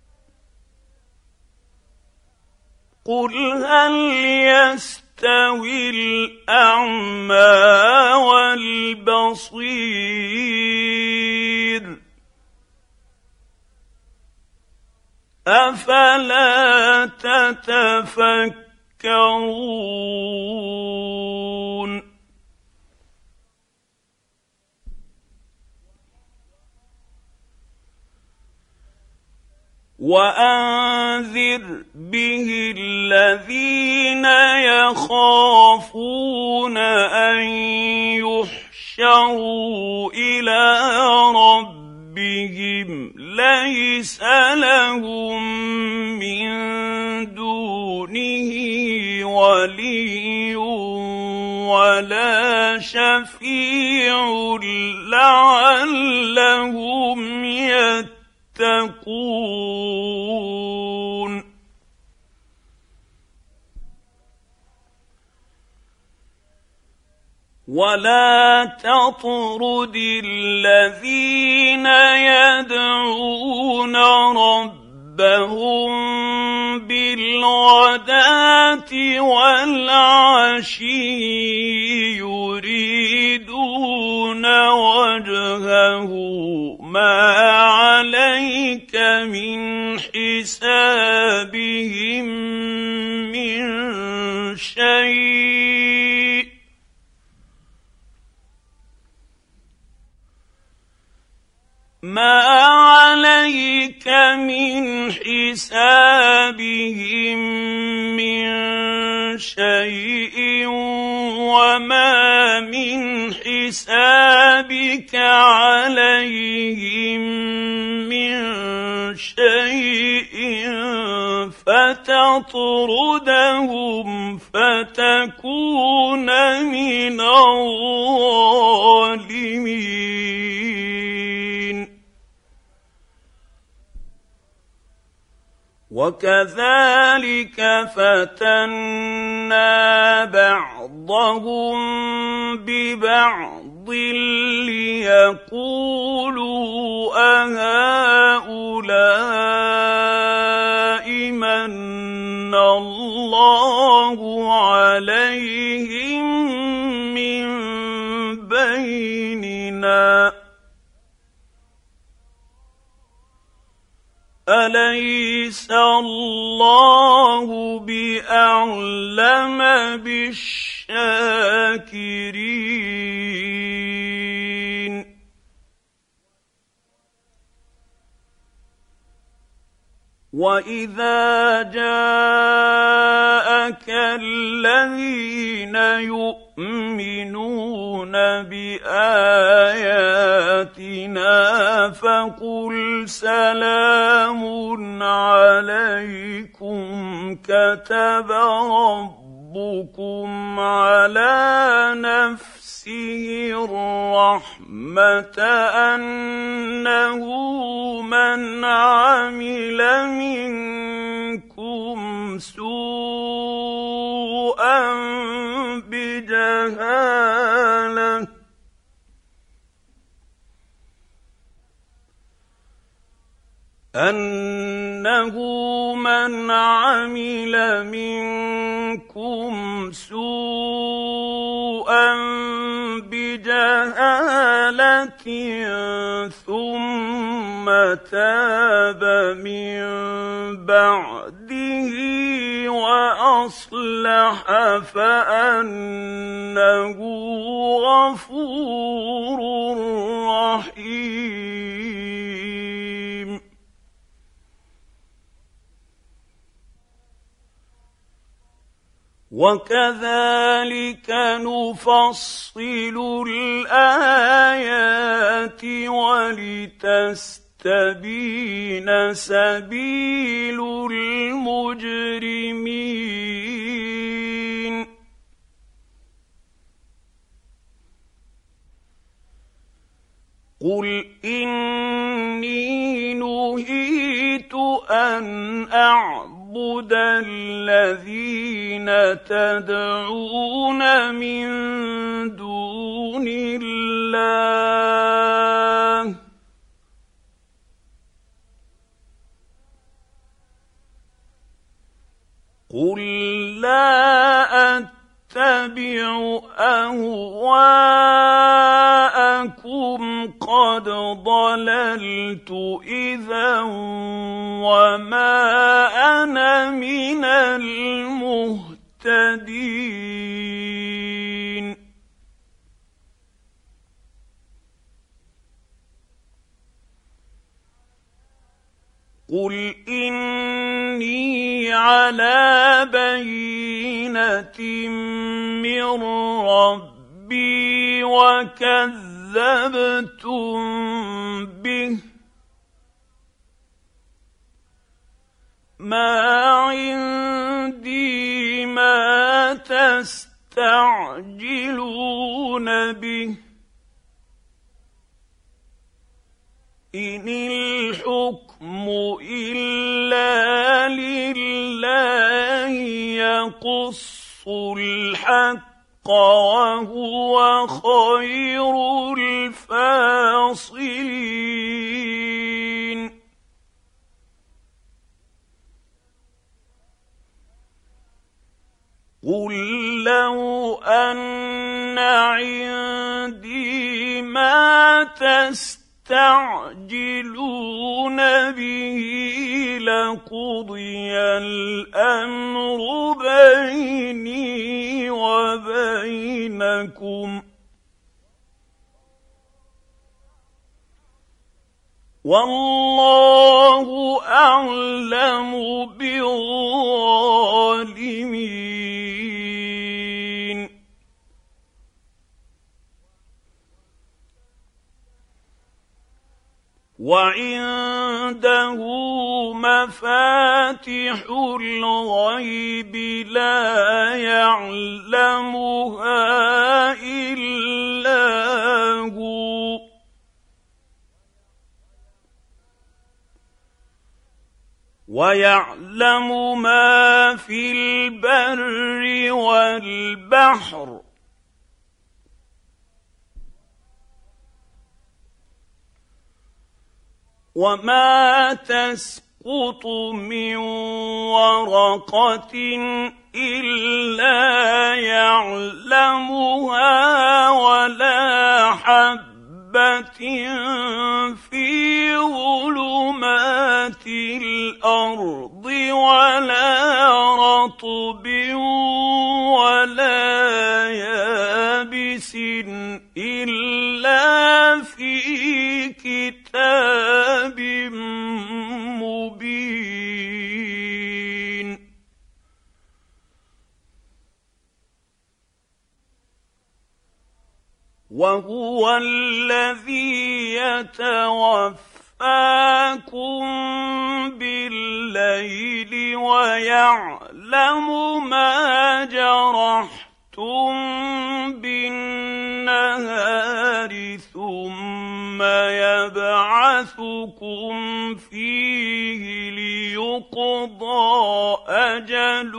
قل هل يستوي الأعمى والبصير أفلا تتفكرون وأنذر به الذين يخافون أن يحشروا إلى ربهم ليس لهم من دونه ولي ولا شفيع لعلهم يتقون ولا تطرد الذين يدعون ربهم بالغداة والعشي يريدون وجهه ما عليك من حسابهم من شيء ما عليك من حسابهم من شيء وما من حسابك عليهم من شيء فتطردهم فتكون من الظالمين. وكذلك فتنا بعضهم ببعض ليقولوا أهؤلاء من الله عليهم من بيننا أليس الله بأعلم بالشاكرين. وإذا جاءك الذين يؤمنون بآياتنا فقل سلام عليكم كتب ربكم على نفسه الرحمة أنه من عمل منكم سوءا بجهالة ثم تاب من بعده وأصلح فأنه غفور رحيم. وكذلك نفصل الآيات ولتستبين سبيل المجرمين. قل إني نهيت أن أعبد الذين تدعون من دون الله قل لا أتبع أهواءكم قد ضللت إذا وما أنا من المهتدين. قل إني على بينة من ربي وكذبتم به ما عندي ما تستعجلون به إن الحكم إلا لله يقص الحق وهو خير الفاصلين. قل لو أن عندي ما تستعجلون به لقضي الأمر بيني وبينكم والله أعلم بالظالمين. وعنده مفاتح الغيب لا يعلمها إلا هو ويعلم ما في البر والبحر وما تسقط من ورقة إلا يعلمها ولا حبة في ظلمات الأرض ولا رطب ولا يابس إلا في كتاب مبين وهو الذي يتوفاكم بالليل ويعلم ما جرحتم بالنهار ثم يبعثكم فيه ليقضى أجل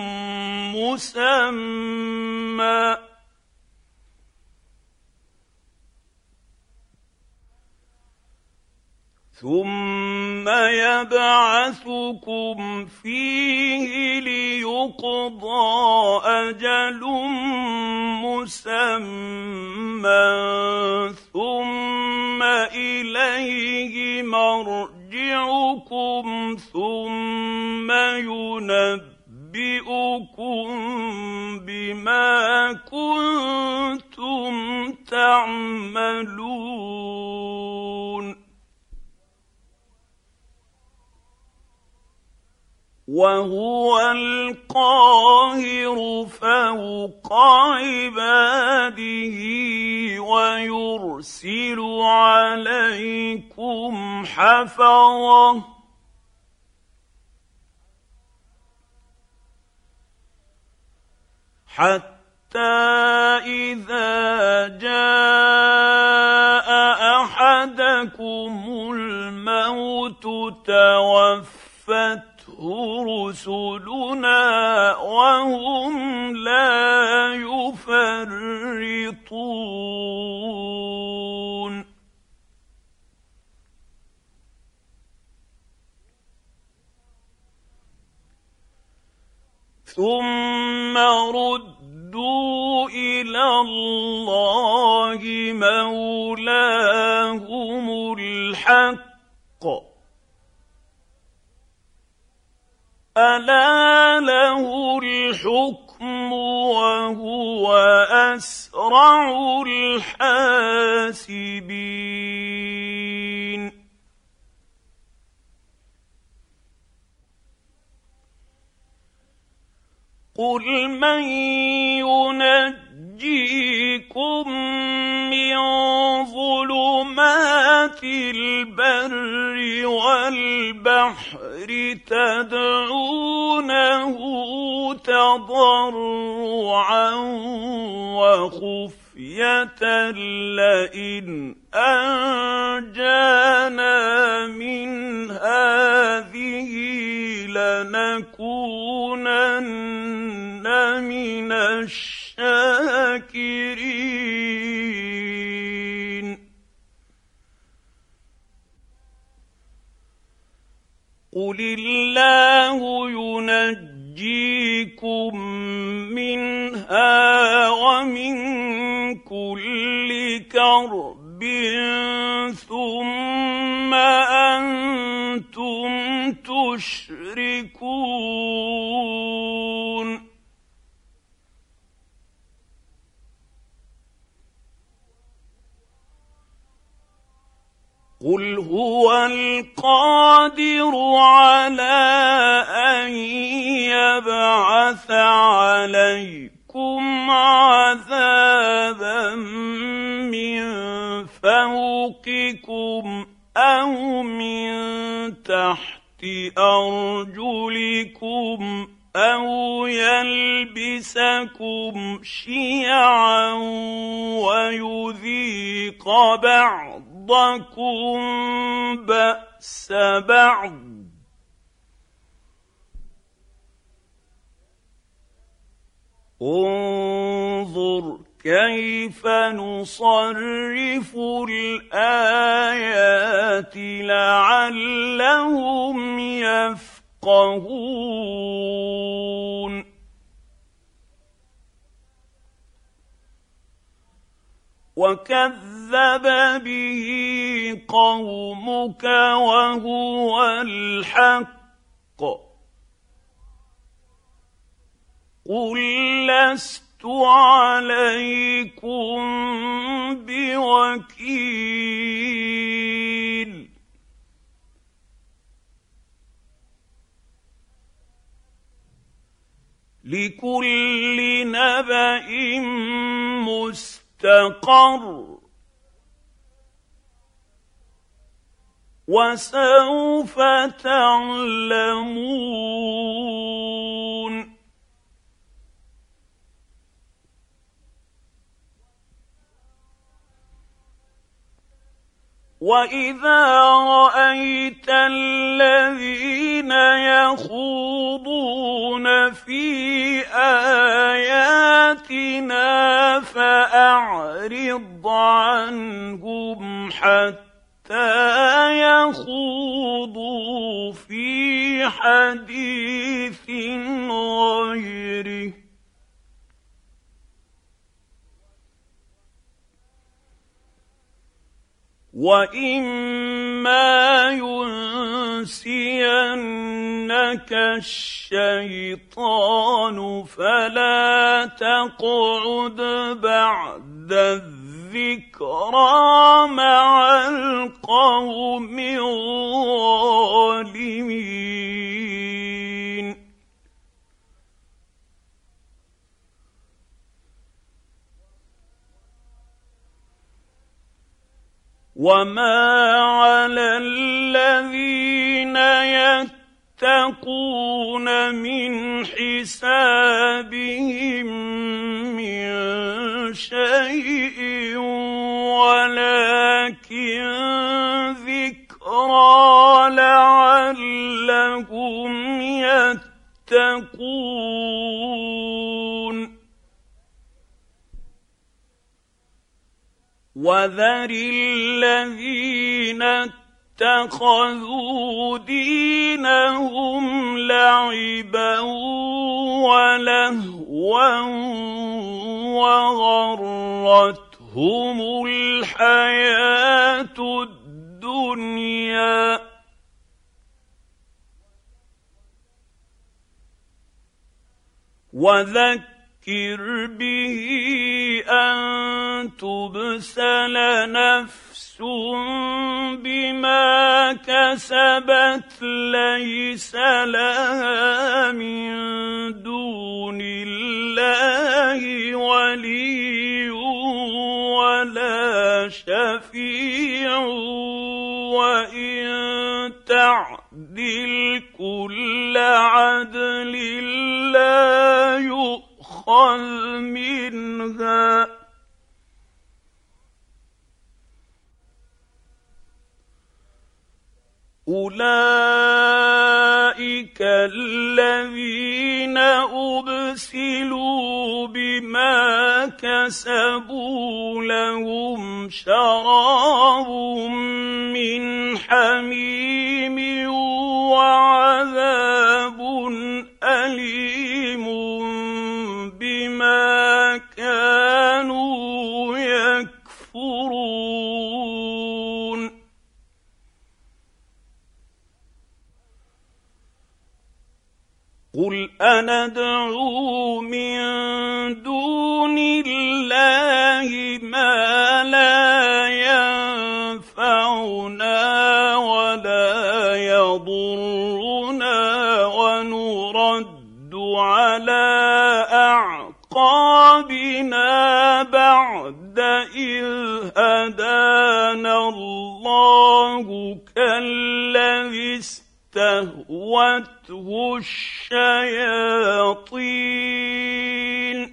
مسمى ثم يبعثكم فيه ليقضى أجل مسمى ثم إليه مرجعكم ثم ينبئكم بما كنتم تعملون وهو القاهر فوق عباده ويرسل عليكم حفظة حتى إذا جاء أحدكم الموت توفته رسلنا وهم لا يفرطون ثم ردوا إلى الله مولاهم الحق ألا له الحكم وهو أسرع الحاسبين قل من ينجيكم من ظلمات البر والبحر تدعونه تضرعا وخفية لئن أنجانا من هذه لنكونن من الشاكرين قل الله ينجيكم منها ومن كل كرب ثم أنتم تشركون قل هو القادر على أن يبعث عليكم عذابا من فوقكم أو بارجلكم او يلبسكم شيعا ويذيق بعضكم باس بعض انظر كيف نصرف الايات لعلهم يفقهون وكذب به قومك وهو الحق قل لست عليكم بوكيل لكل نبأ مستقر وسوف تعلمون وإذا رأيت الذين يخوضون في آياتنا فأعرض عنهم حتى يخوضوا في حديث غيره وإما ينسينك الشيطان فلا تقعد بعد الذكرى مع القوم الظالمين وما على الذين يتقون من حسابهم من شيء ولكن ذكرى لعلهم يتقون وذر الذين اتخذوا دينهم لعبا ولهوا وغرتهم الحياة الدنيا وذكر به أن تبسل نفس بما كسبت ليس لها من دون الله ولي ولا شفيع وإن تعدل كل عدل لا يؤخذ منها أولئك الذين أبسلوا بما كسبوا لهم شراب من حميم وعذاب أليم بما كانوا يكفرون قل أندعو من دون الله ما لا ينفعنا ولا يضرنا ونرد على أعقابنا بعد إذ هدانا الله كالذي استهوته استهوته الشياطين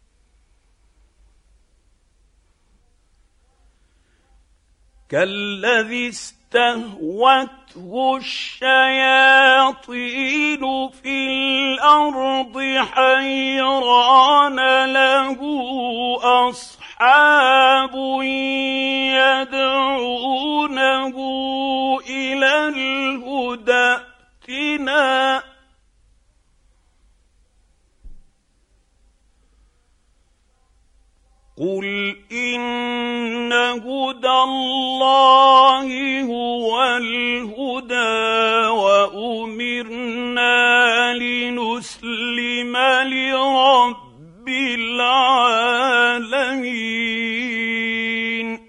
كالذي استهوته الشياطين في الأرض حيران له أصحاب يدعونه إلى الهدى ائتنا قل إن هدى الله هو الهدى وأمرنا لنسلم لرب العالمين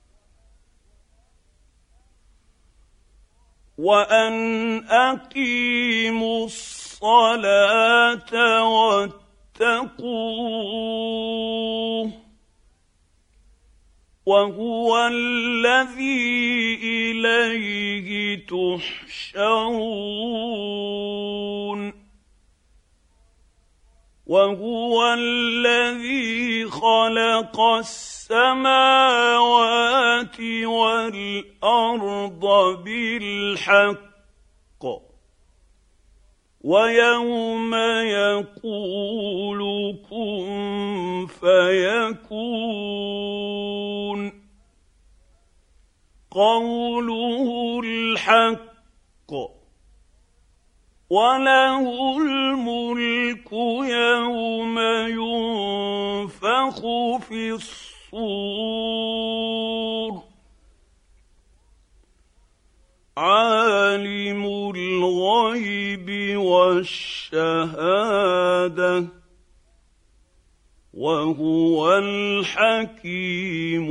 وأن أقيموا الصلاة واتقوه وهو الذي إليه تحشرون وهو الذي خلق السماوات والأرض بالحق ويوم يقول كن فيكون قوله الحق وله الملك يوم ينفخ في الصور عالم الغيب والشهادة وهو الحكيم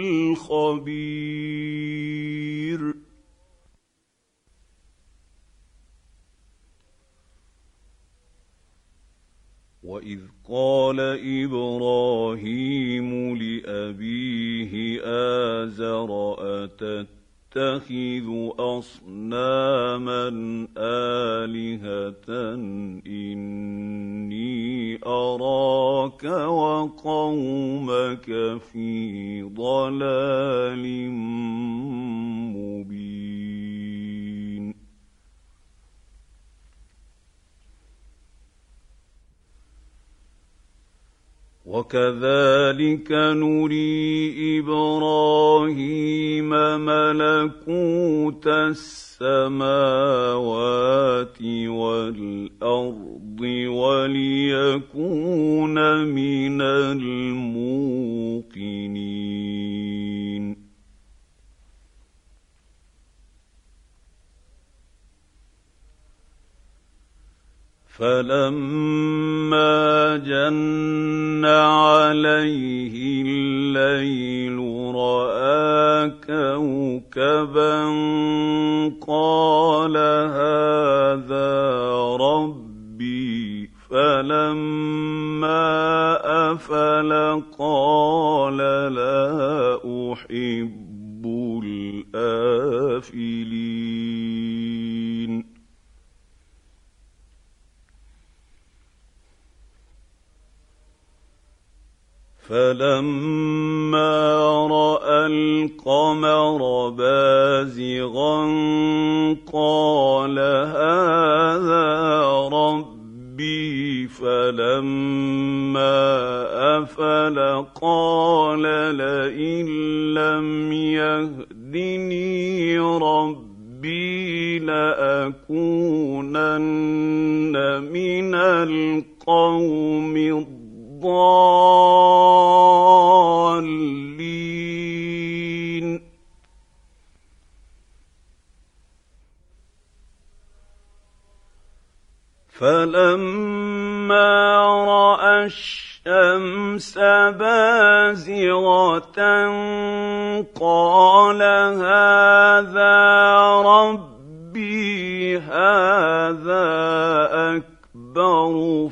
الخبير وإذ قال إبراهيم لأبيه آزر أتتخذ أصناما آلهة إني أراك وقومك في ضلال مبين وكذلك نري إبراهيم ملكوت السماوات والأرض وليكون من الموقنين فلما جن عليه الليل رأى كوكبا قال هذا ربي فلما أفل قال لا أحب الآفلين فلما رأى القمر بازغا قال هذا ربي فلما أفل قال لئن لم يهدني ربي لأكونن من القوم الضالين فلما رأى الشمس بازغة قال هذا ربي هذا أكبر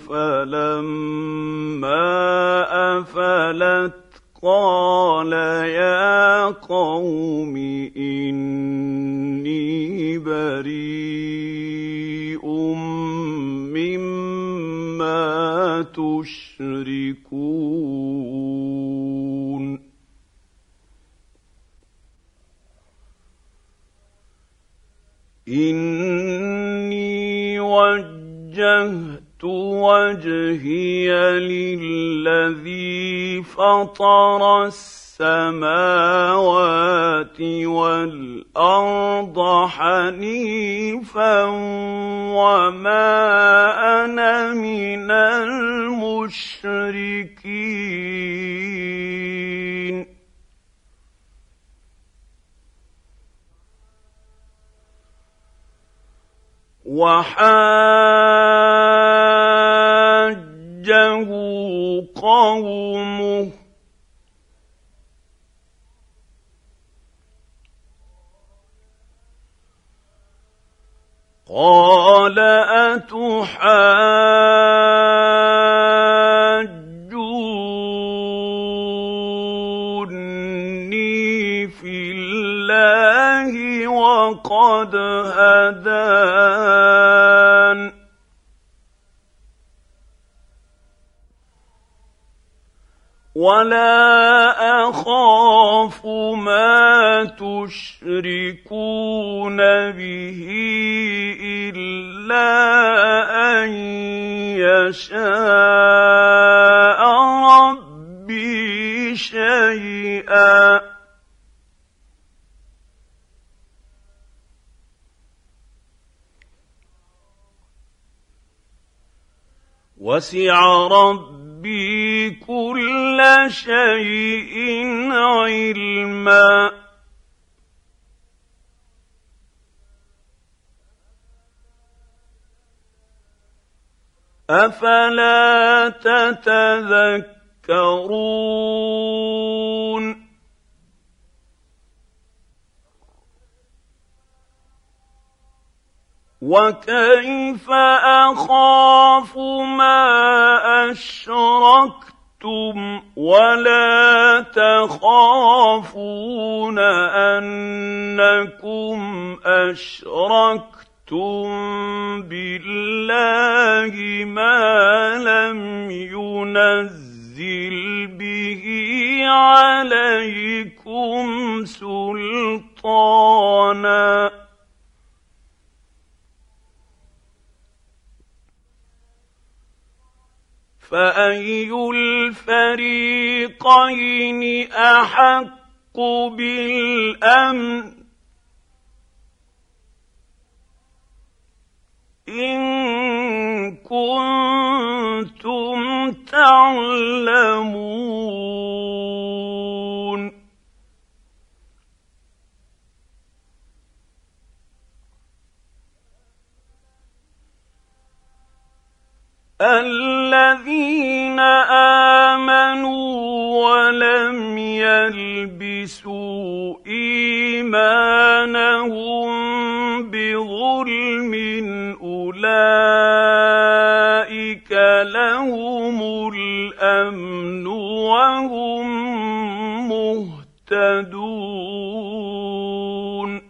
فلما أفلت قال يا قوم إني بريء يشركون إني وجهت وجهي للذي فطر السماوات والأرض حنيفا وما أنا من المشركين وحاجه قومه قال أتحاجوني في الله وقد هدان ولا أخاف ما تشركون به إلا أن يشاء ربي شيئا وسع ربي كل شيء علما أفلا تتذكرون وكيف أخاف ما أشركتم ولا تخافون أنكم أشركتم بالله ما لم ينزل به عليكم سلطانا فأي الفريقين أحق بالأمن إن كنتم تعلمون الذين آمنوا ولم يلبسوا إيمانهم بظلم أولئك لهم الأمن وهم مهتدون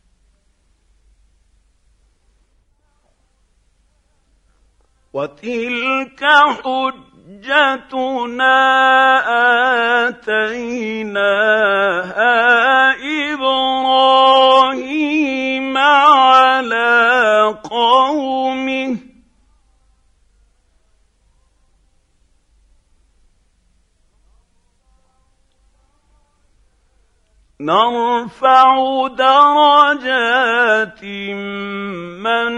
وتلك حجتنا آتيناها إبراهيم على قومه نرفع درجات من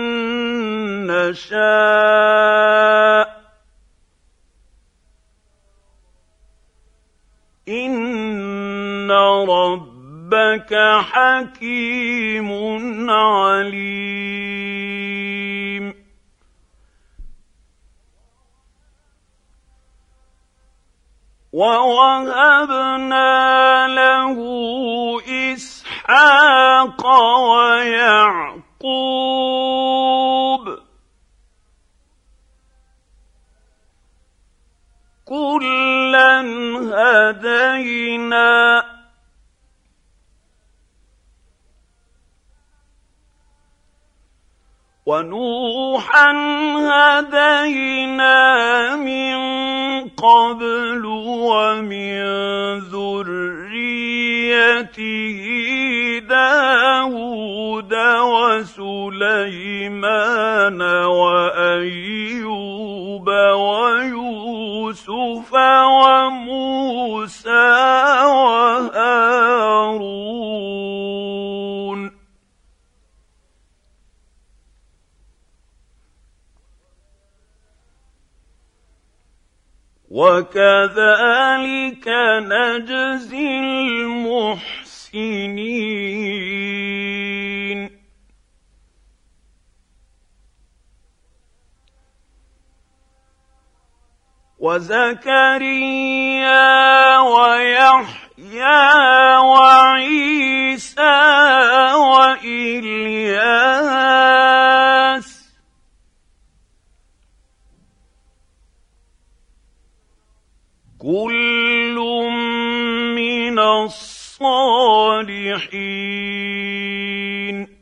نشاء إن ربك حكيم عليم ووهبنا له إسحاق ويعقوب كلا هدينا ونوحا هدينا من قبل ومن ذريته داود وسليمان وأيوب ويوسف وموسى وهارون وكذلك نجزي المحسنين وزكريا ويحيى وعيسى وإلياس كل من الصالحين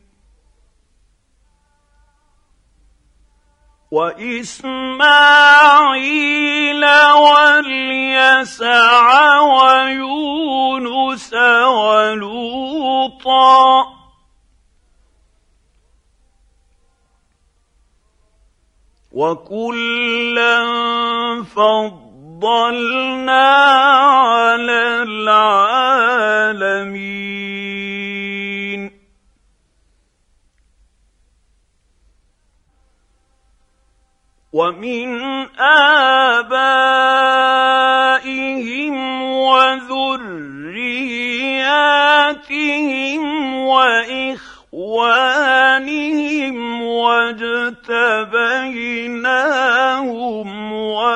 وإسماعيل واليسع ويونس ولوطا وكلا فضلنا على العالمين ومن آبائهم وذرياتهم وإخوانهم واجتبيناهم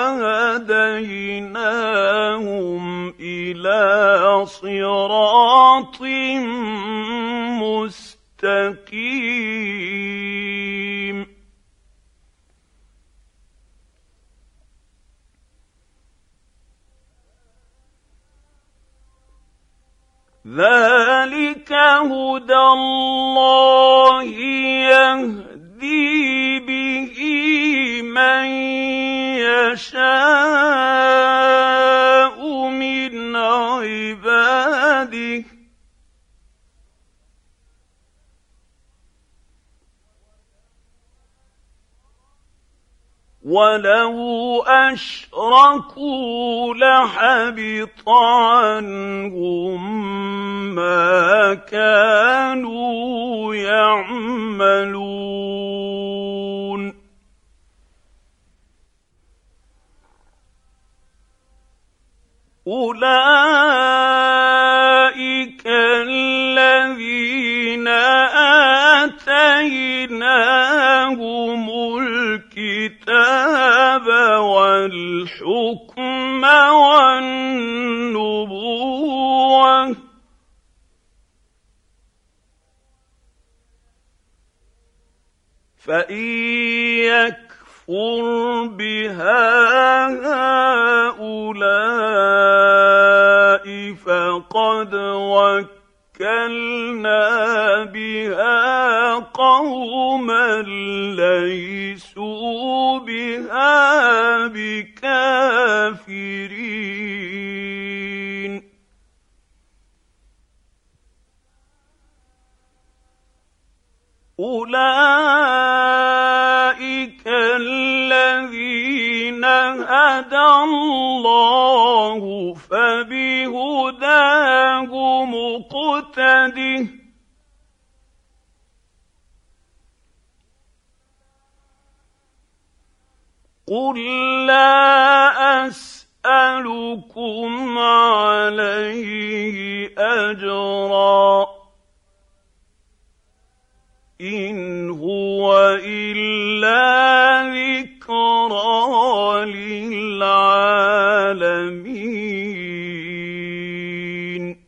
وهديناهم إلى صراط مستقيم ذلك هدى الله يهدي به من يشاء من عباده ولو أشركوا لحبط عنهم ما كانوا يعملون أولئك الذين آتيناهم الكتاب والحكم والنبوة فإن يكفر بها هؤلاء فقد وكلنا بها قوما ليسوا بها بكافرين أولئك الذين هدى الله فبهداه مقتده قل لا أسألكم عليه أجرا إن هو إلا ذكرى للعالمين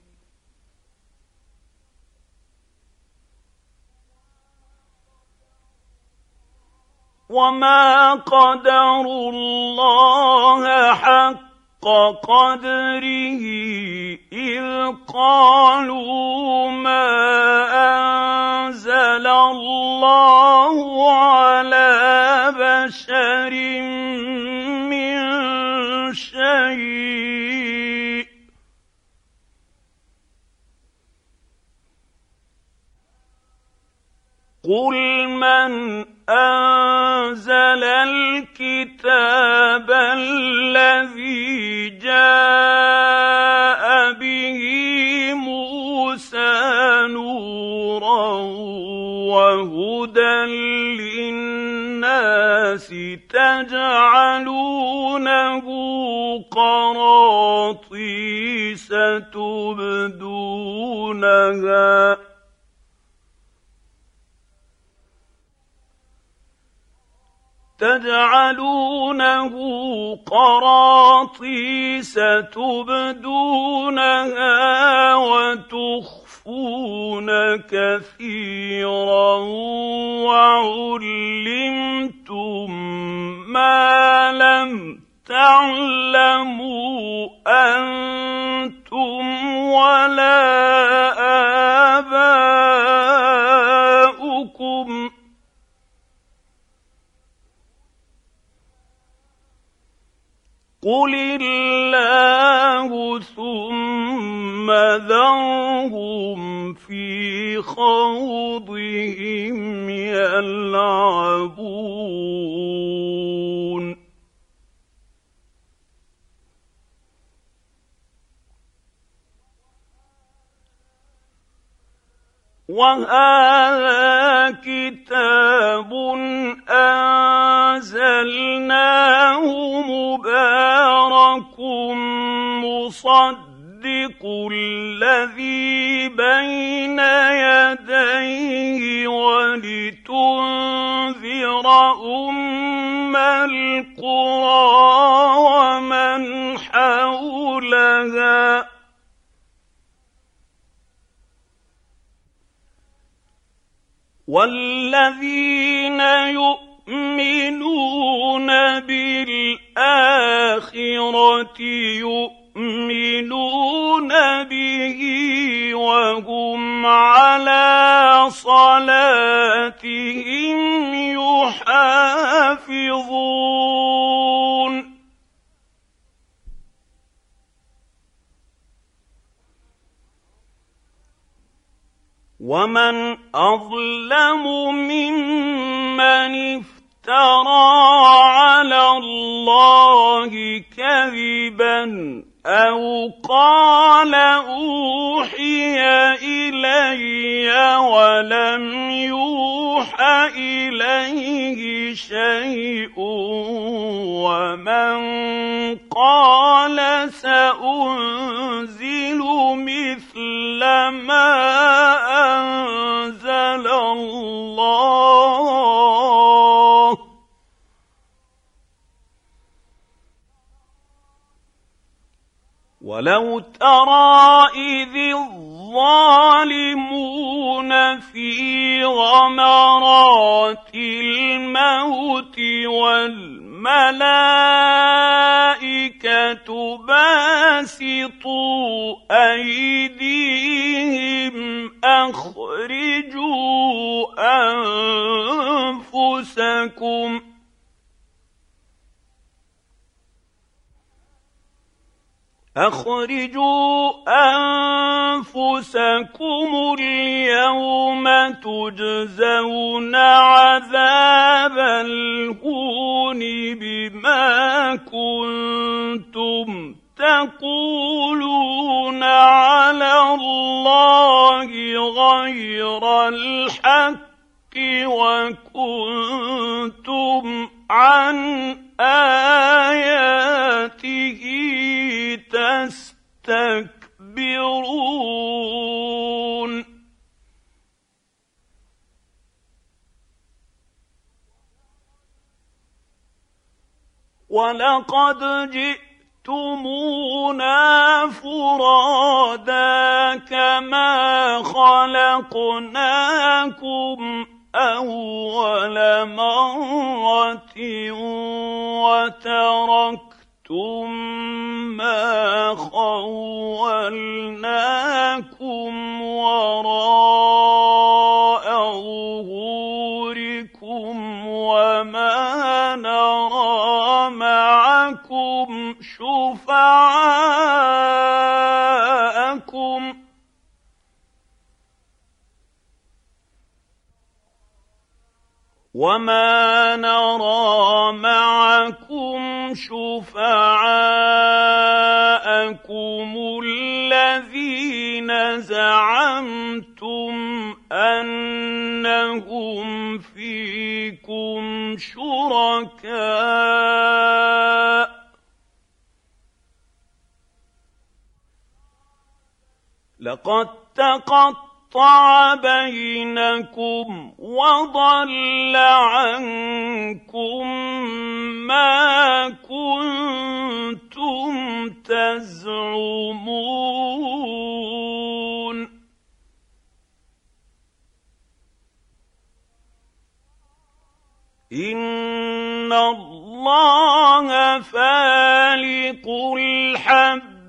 وما قدروا الله حق قدره إذ قالوا ما أنزل الله على بشر من شيء قُلْ مَنْ أَنزَلَ الْكِتَابَ الَّذِي جَاءَ بِهِ مُوسَىٰ نُورًا وَهُدًى لِّلنَّاسِ تَجْعَلُونَهُ قَرَاطِيسَ تُبْدُونَهَا وَتُخْفُونَ كَثِيرًا وَعُلِّمْتُم مَّا لَمْ تَعْلَمُوا أَنتُمْ وَلَا آبَاؤُكُمْ ۖ قُلِ اللَّهُ ثُمَّ ذَرْهُمْ فِي خَوْضِهِمْ يَلْعَبُونَ وَهَٰذَا كِتَابٌ أَنزَلْنَاهُ مُبَارَكٌ مُّصَدِّقُ الَّذِي بَيْنَ يَدَيْهِ وَلِتُنذِرَ أُمَّ الْقُرَىٰ وَمَنْ حَوْلَهَا وَالَّذِينَ يُؤْمِنُونَ بِالْآخِرَةِ يُؤْمِنُونَ بِهِ وَهُمْ عَلَىٰ صَلَاتِهِمْ يُحَافِظُونَ وَمَنْ أَظْلَمُ مِمَّنِ افْتَرَىٰ عَلَى اللَّهِ كَذِبًا أَوْ قَالَ أُوحِيَ إِلَيَّ وَلَمْ يُوحَ إِلَيْهِ شَيْءٌ وَمَنْ قَالَ سَأُنزِلُ مِثْلَ مَا أَنزَلَ اللَّهُ وَلَوْ تَرَىٰ إِذِ الظَّالِمُونَ فِي غَمَرَاتِ الْمَوْتِ وَالْمَلَائِكَةُ بَاسِطُو أَيْدِيهِمْ أخرجوا أنفسكم اليوم تجزون عذاب الهون بما كنتم تقولون على الله غير الحق وكنتم عن آياته تستكبرون ولقد جئتمونا فرادا كما خلقناكم أول مرة وتركتم ما خولناكم وراء ظهوركم وما نرى معكم شفعاءكم وما نرى معكم شفعاءكم الذين زعمتم أنهم فيكم شركاء لقد تقطع بينكم وضل عنكم ما كنتم تزعمون إن الله فالق الحب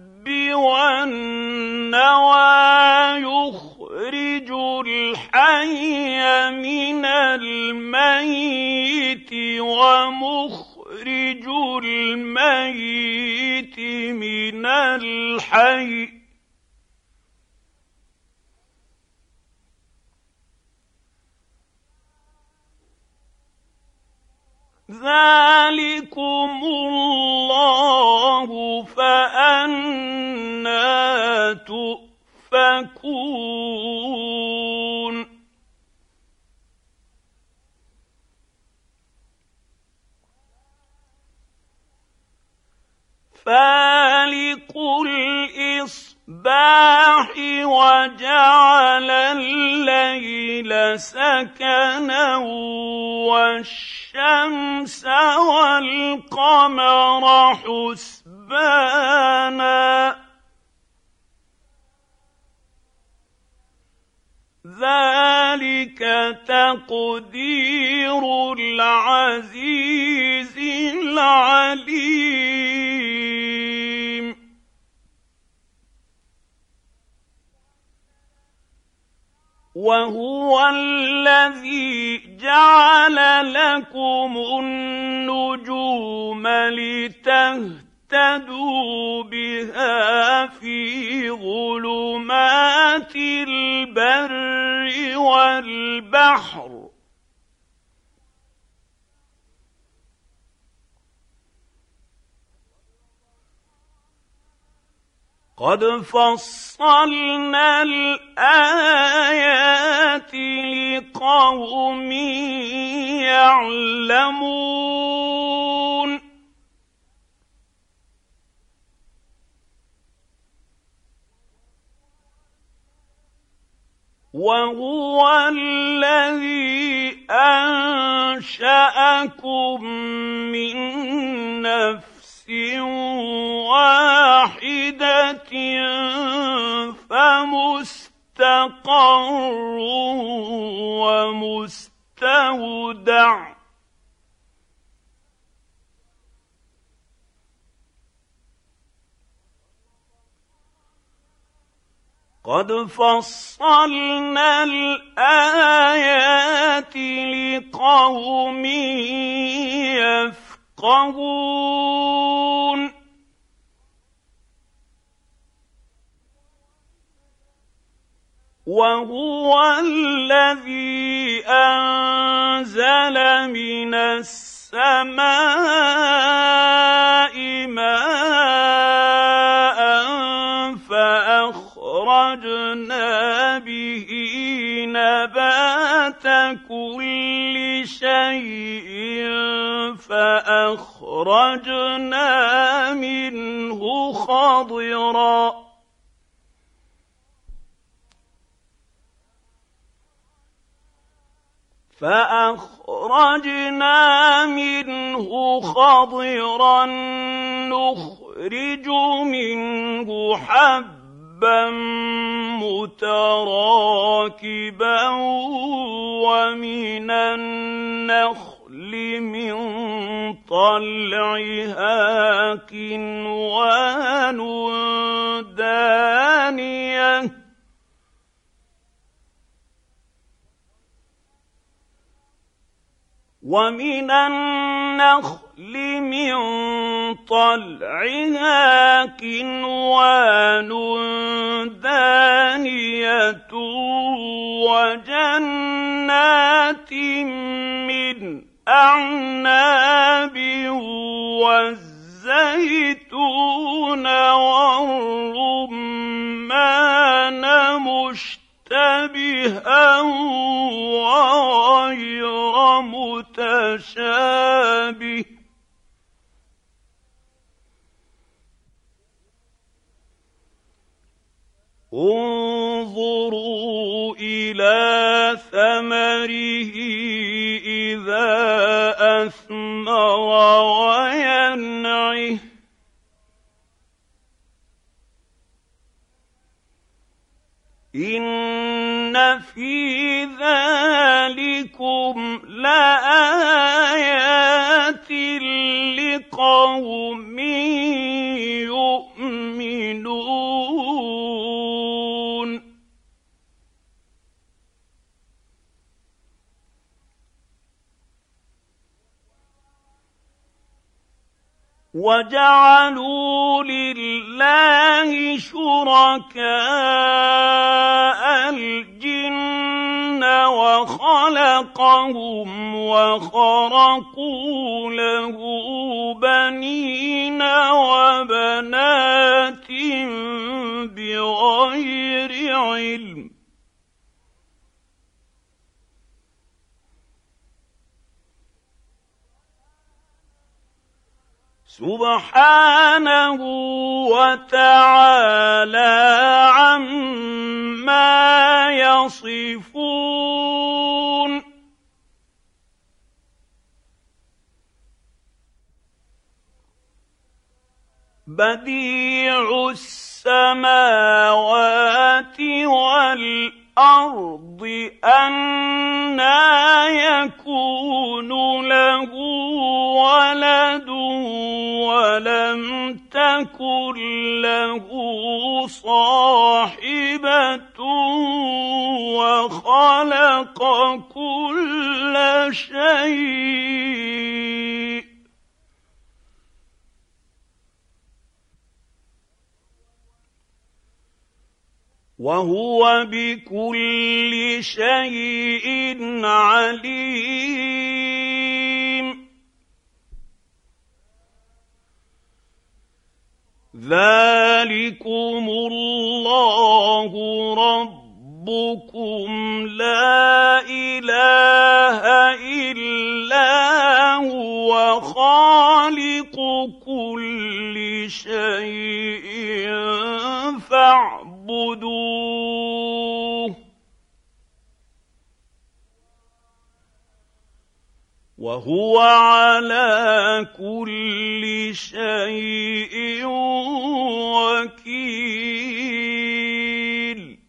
والنوى يخرج الحي من الميت ومخرج الميت من الحي ذلكم الله فأنى تؤفكون فالق الإصباح وجعل الليل سكنا والشمس والقمر حسبانا ذلك تقدير العزيز العليم وهو الذي جعل لكم النجوم لتهتدوا بها في ظلمات البر والبحر قد فصلنا الآيات لقوم يعلمون وهو الذي أنشأكم من نفس واحدة فمستقر ومستودع قد فصلنا الآيات لقوم يفقهون وهو الذي أنزل من السماء ماء فأخرجنا به نبات كل شيء فأخرجنا منه خضرا نخرج منه حبا متراكبا ومن النخل من طلعها كنوان دانية ومن النخل من طلعها كنوان دانية وجنات من أعناب والزيتون والرمان مشتبها وغير متشابه انظروا إلى ثمره إذا أثمر وينعه إن في ذلكم لآيات لقوم يؤمنون وجعلوا لله شركاء الجن وخلقهم وخرقوا له بنين وبنات بغير علم سبحانه وتعالى عما يصفون بديع السماوات والأرض أنى يكون له ولد ولم تكن له صاحبة وخلق كل شيء وهو بكل شيء عليم ذلكم الله ربكم لا إله إلا هو خالق كل شيء فاعبدوه وهو على كل شيء وكيل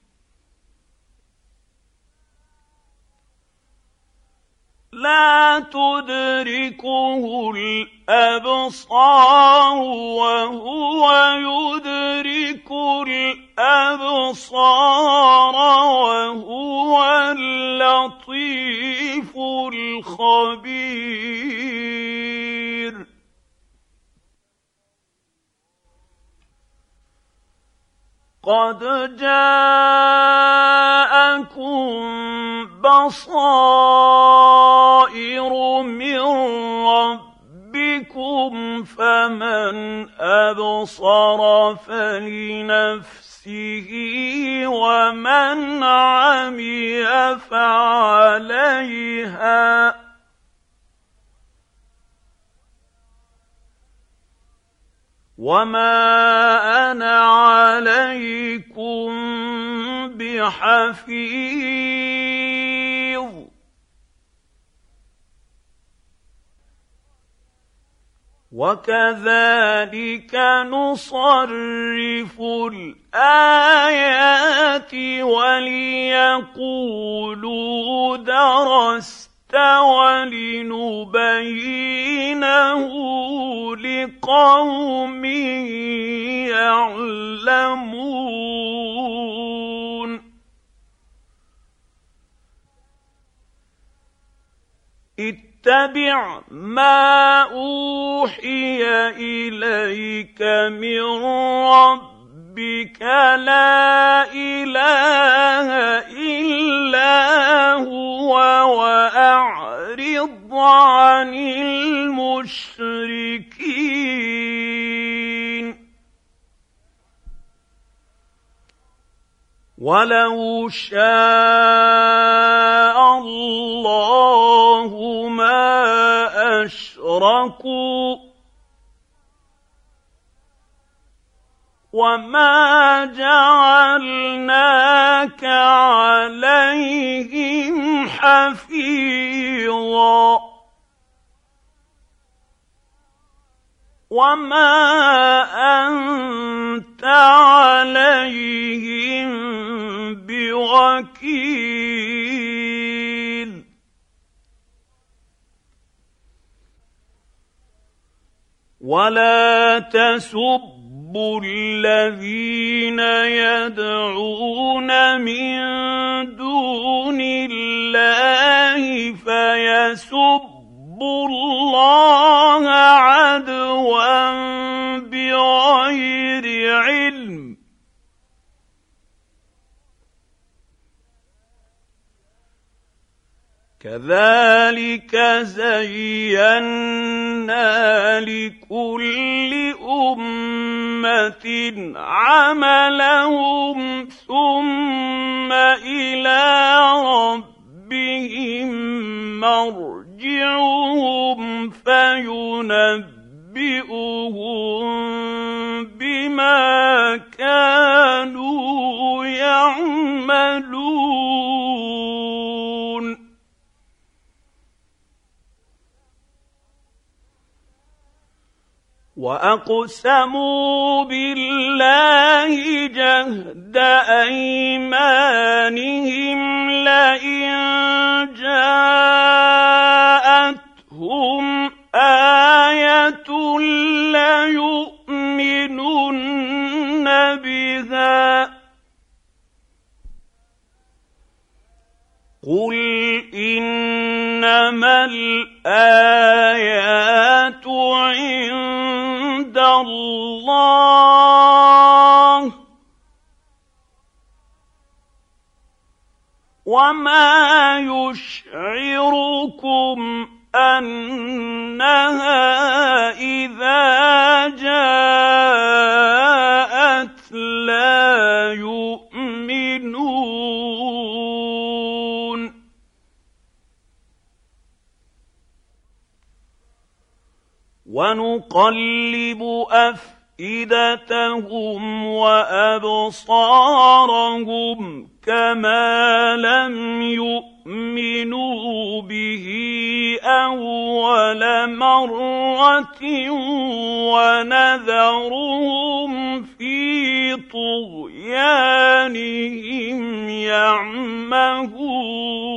لا تدركه الأبصار وهو يدرك الأبصار وهو اللطيف الخبير قد جاءكم بصائر من ربكم فمن أبصر فلنفسه ومن عمي فعليها وما أنا عليكم بحفيظ وكذلك نصرف الآيات وليقولوا درست ولنبينه لقوم يعلمون اتبع ما أوحي إليك من ربك لا إله إلا وَلَوْ شَاءَ اللَّهُ مَا أَشْرَكُوا وَمَا جَعَلْنَاكَ عَلَيْهِمْ حَفِيظًا وَمَا أَنتَ عَلَيْهِم بِوَكِيلٍ وَلَا تَسُبُّوا الَّذِينَ يَدْعُونَ مِن دُونِ اللَّهِ فَيَسُبُّوا اللَّهَ عَدْوًا بِغَيْرِ عِلْمٍ كَذَلِكَ زَيَّنَّا لِكُلِّ أُمَّةٍ عَمَلَهُمْ ثُمَّ إِلَىٰ رَبِّهِم مَّرْجِعُهُمْ فَيُنَبِّئُهُم بِمَا كَانُوا يَعْمَلُونَ وَأَقْسَمُوا بِاللَّهِ جَهْدَ أَيْمَانِهِمْ لَئِن جَاءَتْهُمْ آيَةٌ لَّيُؤْمِنُنَّ بِهَا ۚ قُلْ إِنَّمَا الْآيَاتُ عِندَ اللَّهِ وَمَا يُشْعِرُكُمْ أَنَّهَا إِذَا جَاءَتْ لَا يُؤْمِنُونَ وَنُقَلِّبُ أَفْئِدَتَهُمْ وَأَبْصَارَهُمْ كَمَا لَمْ يُؤْمِنُوا بِهِ أَوَّلَ مَرَّةٍ وَنَذَرُهُمْ فِي طُغْيَانِهِمْ يَعْمَهُونَ